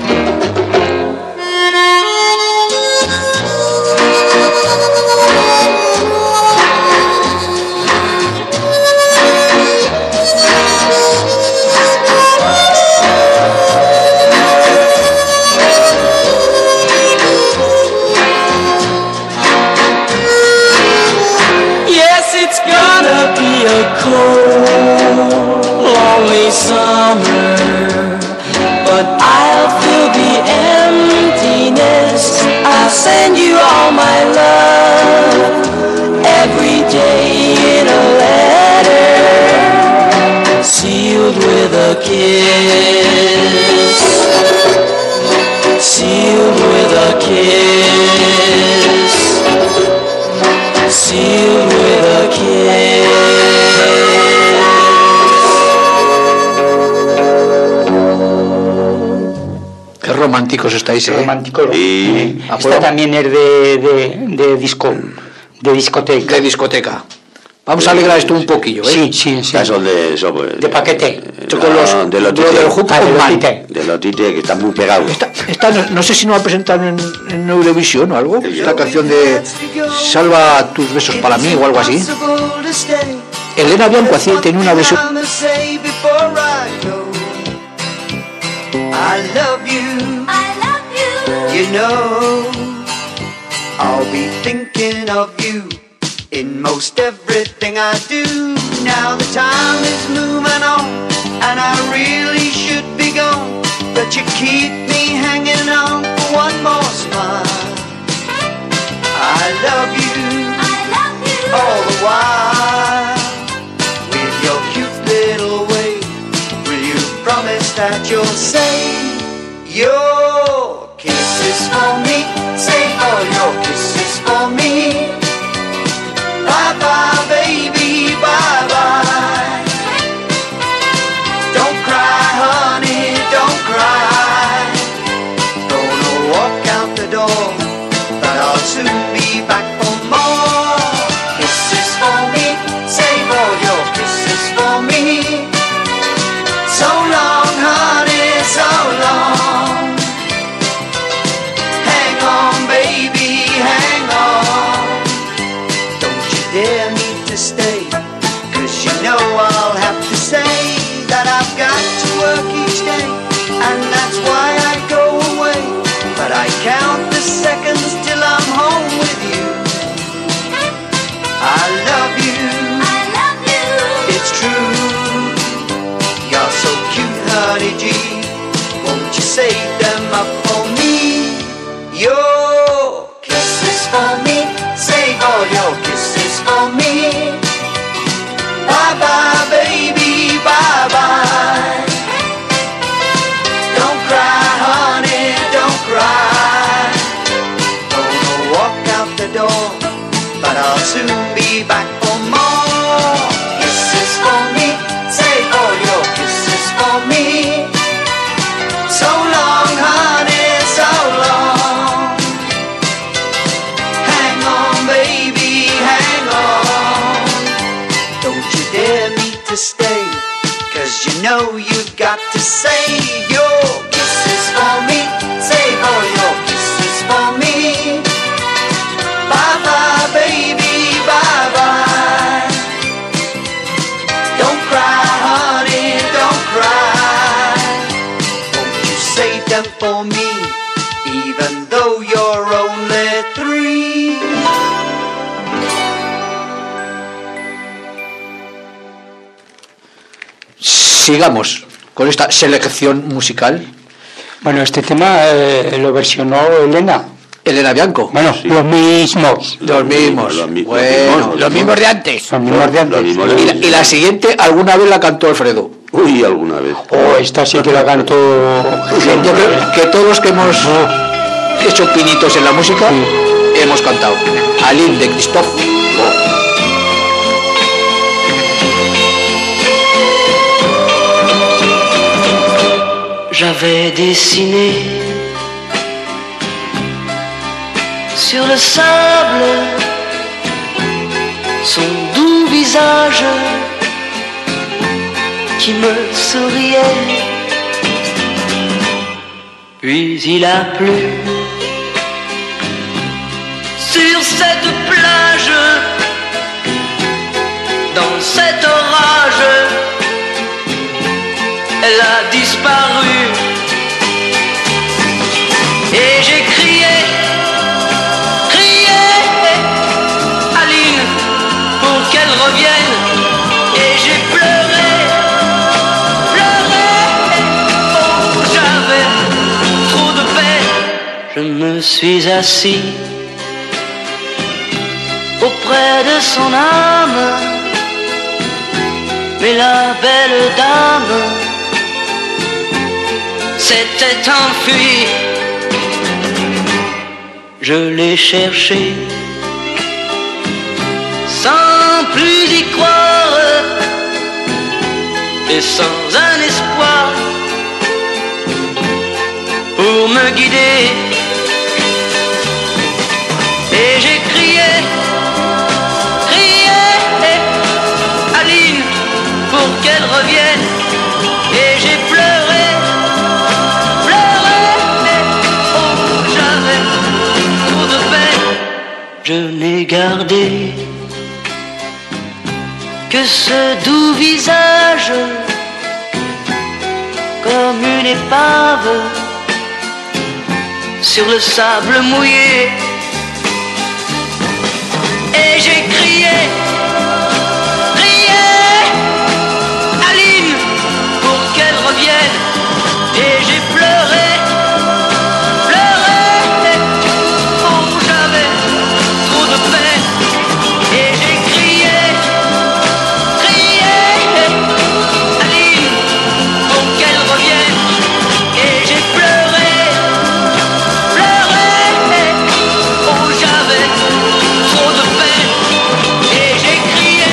Cold, lonely summer, but I'll fill the emptiness. I'll send you all my love every day in a letter, sealed with a kiss, sealed with a kiss, sealed with a kiss. Qué románticos estáis, ¿eh? Románticos. Sí. Eh, esta también es de, de, de disco, de discoteca. De discoteca. Vamos a alegrar esto un poquillo, ¿eh? Sí, sí, sí. Son de, son, pues, de paquete. Yo con los, de los lo del Hook Ah, de on los Man. Tite. de los Tite, que están muy pegados. Esta, esta no, no sé si no ha presentado en, en Eurovisión o algo. Esta canción de Salva tus besos para mí o algo así. Elena Bianco hacía, tenía una versión. I love you, I love you, you know, I'll be thinking of you in most everything I do. Now the time is moving on, and I really should be gone, but you keep me hanging on for one more smile. I love you, I love you, all the while, with your cute little way. Will you promise that you'll say your kisses for me? Say all your kisses for me. Bye bye, baby, bye bye. Don't cry, honey, don't cry. Gonna walk out the door, but I'll soon be back for more kisses for me. Save all your kisses for me. So long, honey, so long. Hang on, baby, hang on. Don't you dare me to stay, 'cause you know I'll have to say that I've got to work each day, and that's why I go away. But I count the seconds till I'm home with you. I love you, I love you, it's true. You're so cute, honey G. Won't you save them up for me? Your kisses for me. Save all your kisses for me. Bye bye, baby, bye bye. Don't cry, honey, don't cry. Gonna walk out the door, but I'll soon be back for more kisses for me. Save all your kisses for me. So long, honey, so long. Hang on, baby, hang on. Don't you dare me to stay, 'cause you know you've got to save your kisses for me. Save all your kisses for me. Bye bye, baby, bye bye. for me, even though you're only three. Sigamos con esta selección musical. Bueno, este tema eh, lo versionó Elena. Elena Bianco. Bueno, sí. los mismos. Los mismos. Los, mi- bueno, los mismos, los mismos de antes. Los mismos de antes. Los mismos Y de- la, y la siguiente, alguna vez la cantó Alfredo. Uy, alguna vez. Oh, esta sí que la cantó. Yo creo que todos los que hemos hecho pinitos en la música hemos cantado. Aline de Christophe. J'avais dessiné sur le sable son doux visage qui me souriait. Puis il a plu sur cette plage, dans cet orage, elle a disparu. Et j'ai crié, crié, Aline, pour qu'elle revienne. Et j'ai pleuré, pleuré, oh j'avais trop de peine. Je me suis assis auprès de son âme, mais la belle dame s'était enfuie. Je l'ai cherché sans plus y croire et sans un espoir pour me guider. Et j'ai crié, crié, Aline, pour qu'elle revienne. Et j'ai pleuré, pleuré, oh j'avais trop de peine. Je n'ai gardé que ce doux visage comme une épave sur le sable mouillé. Et j'ai crié, crié, Aline, pour qu'elle revienne. Et j'ai pleuré, pleuré, oh j'avais trop de peine. Et j'ai crié, crié, Aline, pour qu'elle revienne. Et j'ai pleuré, pleuré, oh j'avais trop de peine. Et j'ai crié,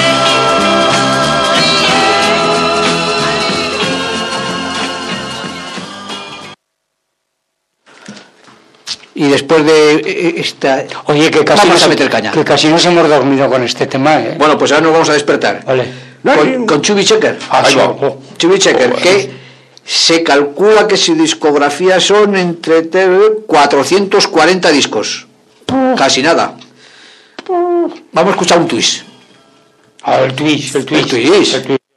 Y después de esta... Oye, que casi, vamos nos, a meter caña. que casi nos hemos dormido con este tema, ¿eh? Bueno, pues ahora nos vamos a despertar. Vale. Con, con Chubby Checker. Ah, Ahí sí. va. Oh. Chubby Checker, Oh, que se calcula que su discografía son entre cuatrocientos cuarenta discos. Casi nada. Vamos a escuchar un twist. Ah, el twist, el twist. El twist. El twist.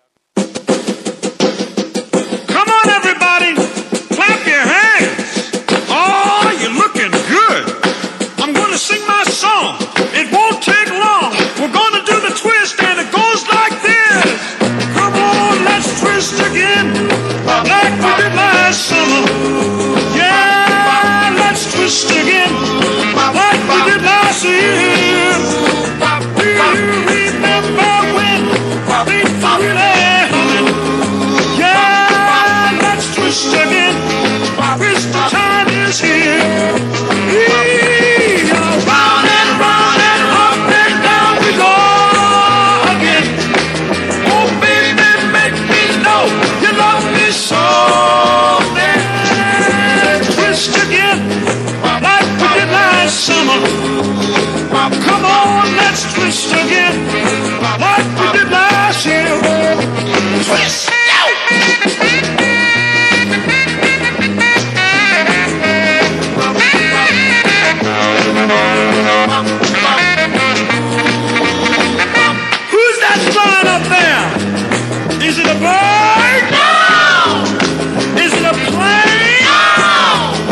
Come on, everybody, clap your hands. Oh, you're looking good. I'm going to sing my song. It won't take long. We're going to do the twist, and it goes like this. Come on, let's twist again, like we did last summer. Yeah, let's twist again, like we did last year. Do you remember when we found it? Yeah, let's twist again. Twist the time is here. Yeah, round and round and up and down we go again. Oh baby, make me know you love me so. Let's twist again, like we did last summer. Come on, let's twist again, like we did last year. Twist! Who's that flying up there? Is it a bird? No! Is it a plane? No!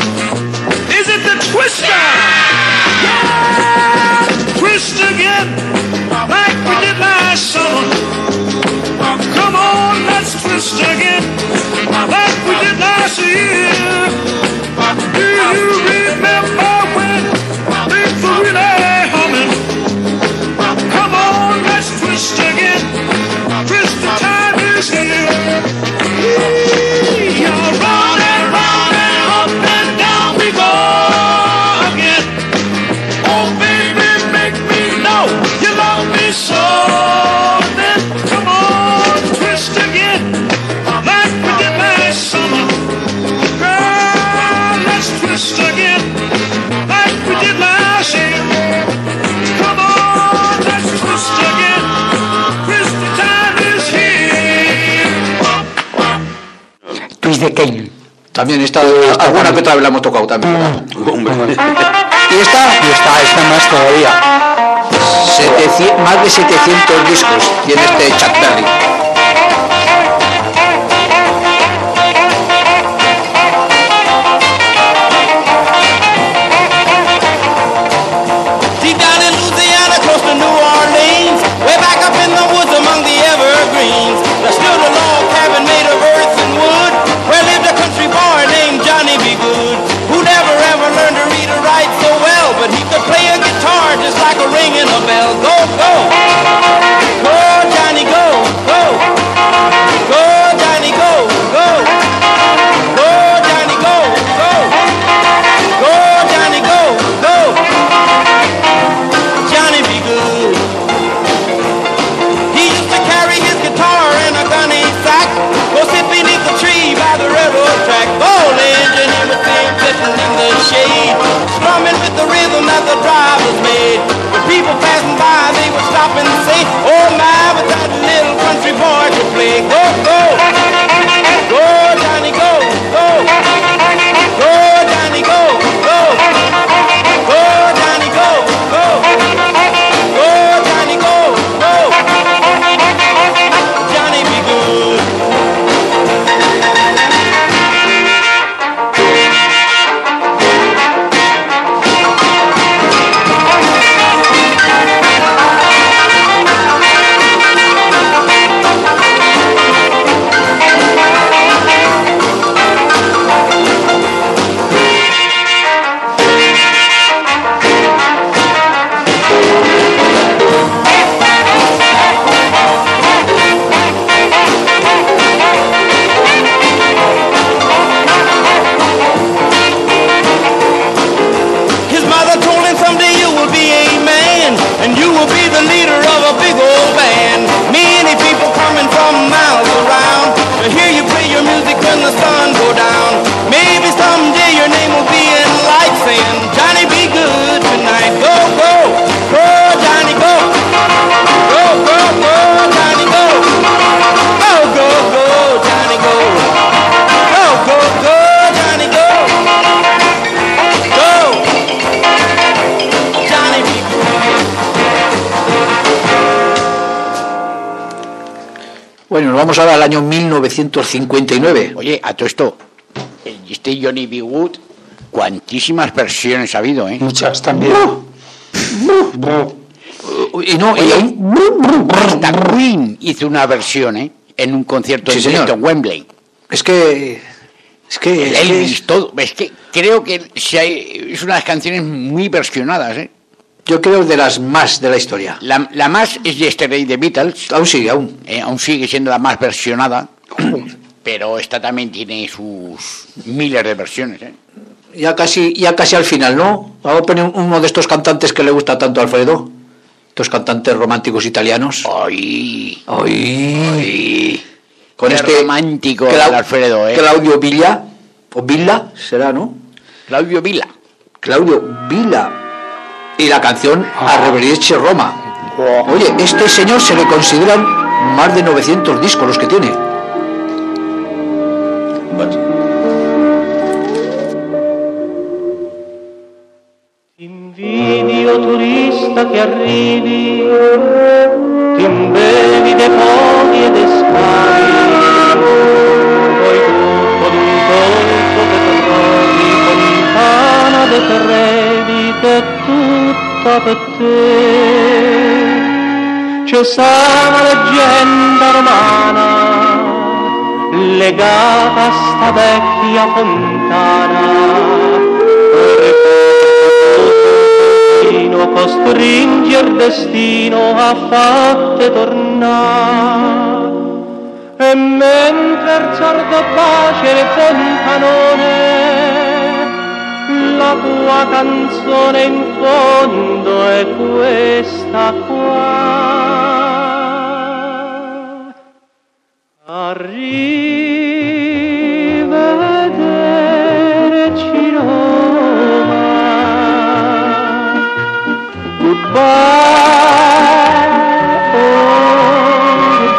last year. Do you remember when things were really humming? Come on, let's twist again. Twist, the time is here. You're round and round and up and down we go again. Oh baby, make me know you love me so. Then come on, twist again, like we did last summer. Girl, let's twist again, like we did last year. Come on, let's twist again. Twist, the time is here. Twist de Kane. También esta, alguna que otra vez la hemos tocado también. Hombre. Y esta, Y está, está más todavía. setecientos, más de setecientos discos tiene este Chuck Berry. Deep down in Louisiana, close to New Orleans, way back up in the woods among the evergreens, there stood a log cabin made of earth and wood, where lived a country boy named Johnny B. Good, who never ever learned to read or write so well, but he could play a guitar just like a ringing a bell. Go, go, go, Johnny, go, go, go, Johnny, go, go, go, Johnny, go, go, go, Johnny, go, go. Johnny be good. He used to carry his guitar in a gunny sack, go sit beneath the tree by the railroad track. Old engine he would sing sitting in the shade, strumming with the rhythm that the drivers made. When people passing by, they would stop and say, oh my, but that little country boy could play. Go, go, go, Johnny, go, go, go, Johnny, go, go, go, Johnny, go, go. Go, Johnny, go, go. Johnny be good. His mother told him someday you will be a man, and you will be the leader of a big old band. Many people coming from miles around to hear you play your music when the sun go down. Maybe someday your name will be in lights saying, Johnny be good tonight. Go, go, go, Johnny, go. Go, go, go, Johnny, go. Go, go, go, Johnny, go. Go, go, go, Johnny, go. Go. Johnny be good. Bueno, nos vamos ahora al año mil novecientos cincuenta y nueve. Oye, a todo esto, este Johnny B. Good, cuantísimas versiones ha habido, ¿eh? Muchas también. Y no, y Oye, aún- hasta Queen hizo una versión, ¿eh? En un concierto Sí, en señor. directo en Wembley. es que es que, El es que Elvis, todo. Es que creo que si hay- es una de las canciones muy versionadas, ¿eh? yo creo de las más de la historia. La, la más es Yesterday de Beatles. Aún sigue, aún. Eh, aún sigue siendo la más versionada, pero esta también tiene sus miles de versiones, ¿eh? Ya casi, ya casi al final, ¿no? Vamos a poner uno de estos cantantes que le gusta tanto a Alfredo. Estos cantantes románticos italianos. ¡Ay! ¡Ay! Con Qué este romántico Clau- el Alfredo, ¿eh? Claudio Villa. O Villa, será, ¿no? Claudio Vila. Claudio Villa. Y la canción Arrivederci Roma. Oye, este señor se le consideran más de novecientos discos los que tiene. Invidio turista che arrivi, ti imbevi dei poggi e dei scavi, poi tutto d'un colpo che trovi fontana de Trevi che è tutta per te. C'è sta una leggenda romana, legata a sta vecchia fontana, per costringe il destino a fatte tornare. E mentre il sordo bacia il fontanone, la tua canzone in fondo è questa qua. Arrivederci Roma, goodbye, oh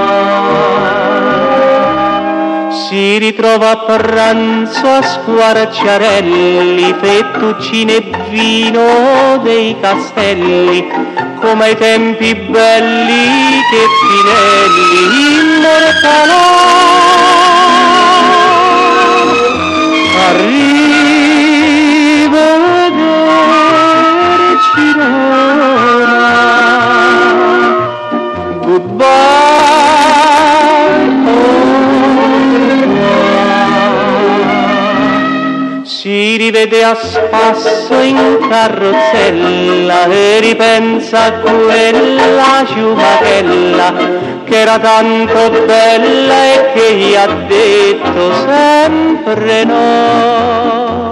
già. Si ritrova a pranzo a Squarciarelli, fettuccine e vino dei castelli, come ai tempi belli che Pinelli immortalò. Arrivederci Roma, goodbye, oh, si rivede a spasso in carrozzella e ripensa a quella ciumachella che era tanto bella e che gli ha detto sempre no.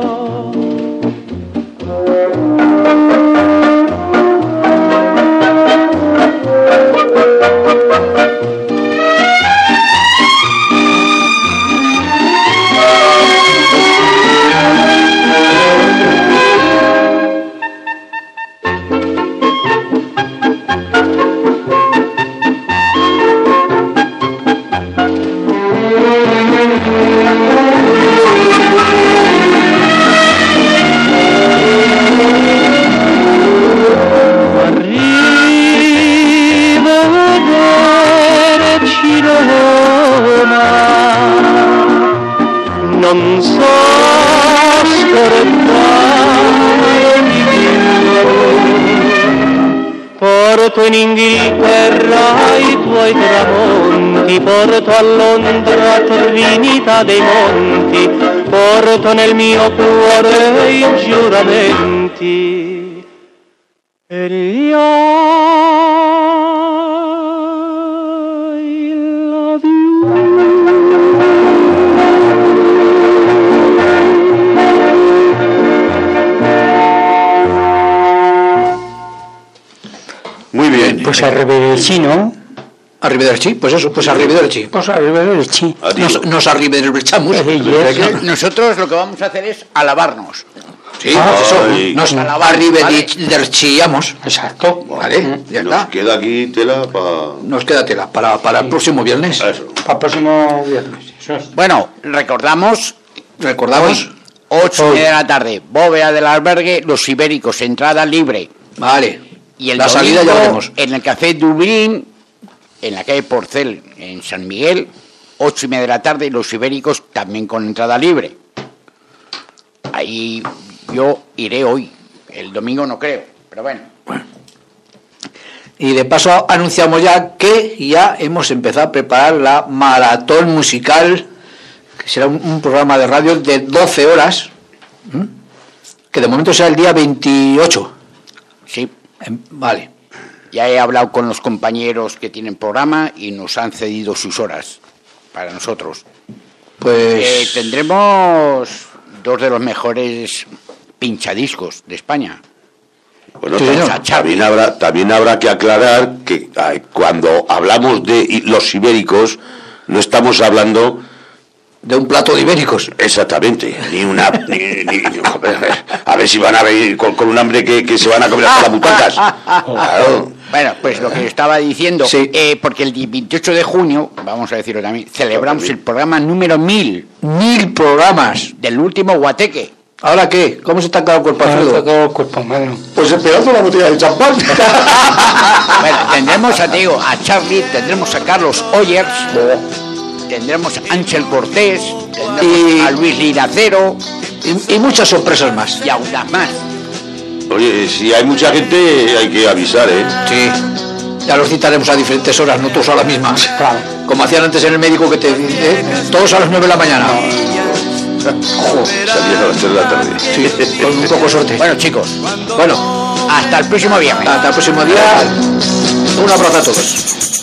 Non so scordarmi più, porto in Inghilterra i tuoi tramonti, porto a Londra Trinità dei Monti, porto nel mio cuore i giuramenti e gli I love you. Muy bien. Pues arrivederci, ¿no? Arrivederci, pues eso, pues arrivederci. Pues arrivederci. Nos, nos arrivederchamos. Nosotros lo que vamos a hacer es alabarnos. Sí, pues eso, nos arrivederciamos. Exacto. Vale, ya Nos está. queda aquí tela para... Nos queda tela para, para el próximo viernes. Eso. Para el próximo viernes. Eso es. Bueno, recordamos, Recordamos. ocho y media de la tarde, bóveda del albergue, los ibéricos, entrada libre. Vale. Y el La domingo, salida ya veremos. en el Café Dublín, en la calle Porcel, en San Miguel, ocho y media de la tarde, los ibéricos también con entrada libre. Ahí yo iré hoy, el domingo no creo, pero bueno. Y de paso anunciamos ya que ya hemos empezado a preparar la maratón musical, que será un, un programa de radio de doce horas, ¿m? Que de momento será el día veintiocho. Sí. Vale. Ya he hablado con los compañeros que tienen programa y nos han cedido sus horas para nosotros. Pues Eh, tendremos dos de los mejores pinchadiscos de España. Bueno, Sí, también, señor. también habrá, también habrá que aclarar que ay, cuando hablamos de i- los ibéricos, no estamos hablando de un plato de ibéricos. Exactamente, ni una... Ni, ni- ni- joder, a ver si van a venir con, con un hambre que, que se van a comer hasta las butacas. Claro. Bueno, pues lo que estaba diciendo, eh, porque el día veintiocho de junio, vamos a decirlo también, celebramos el programa número mil. Mil programas. Del último Guateque. ¿Ahora qué? ¿Cómo se está quedando el cuerpo, Alfredo? Se ha quedado el cuerpo, madre. Pues esperando la botella de champán. Bueno, tendremos a, te digo, a Charlie, tendremos a Carlos Oyers, tendremos a Ángel Cortés, tendremos Y- a Luis Liracero y, y muchas sorpresas más. y a unas más. Oye, si hay mucha gente hay que avisar, ¿eh? Sí. Ya los citaremos a diferentes horas, no todos a la misma. Claro. Como hacían antes en el médico que te eh, todos a las nueve de la mañana. Salías a las tres de la tarde. Sí, con un poco de suerte. Bueno, chicos, Bueno, hasta el próximo viernes. hasta el próximo día. Un abrazo a todos.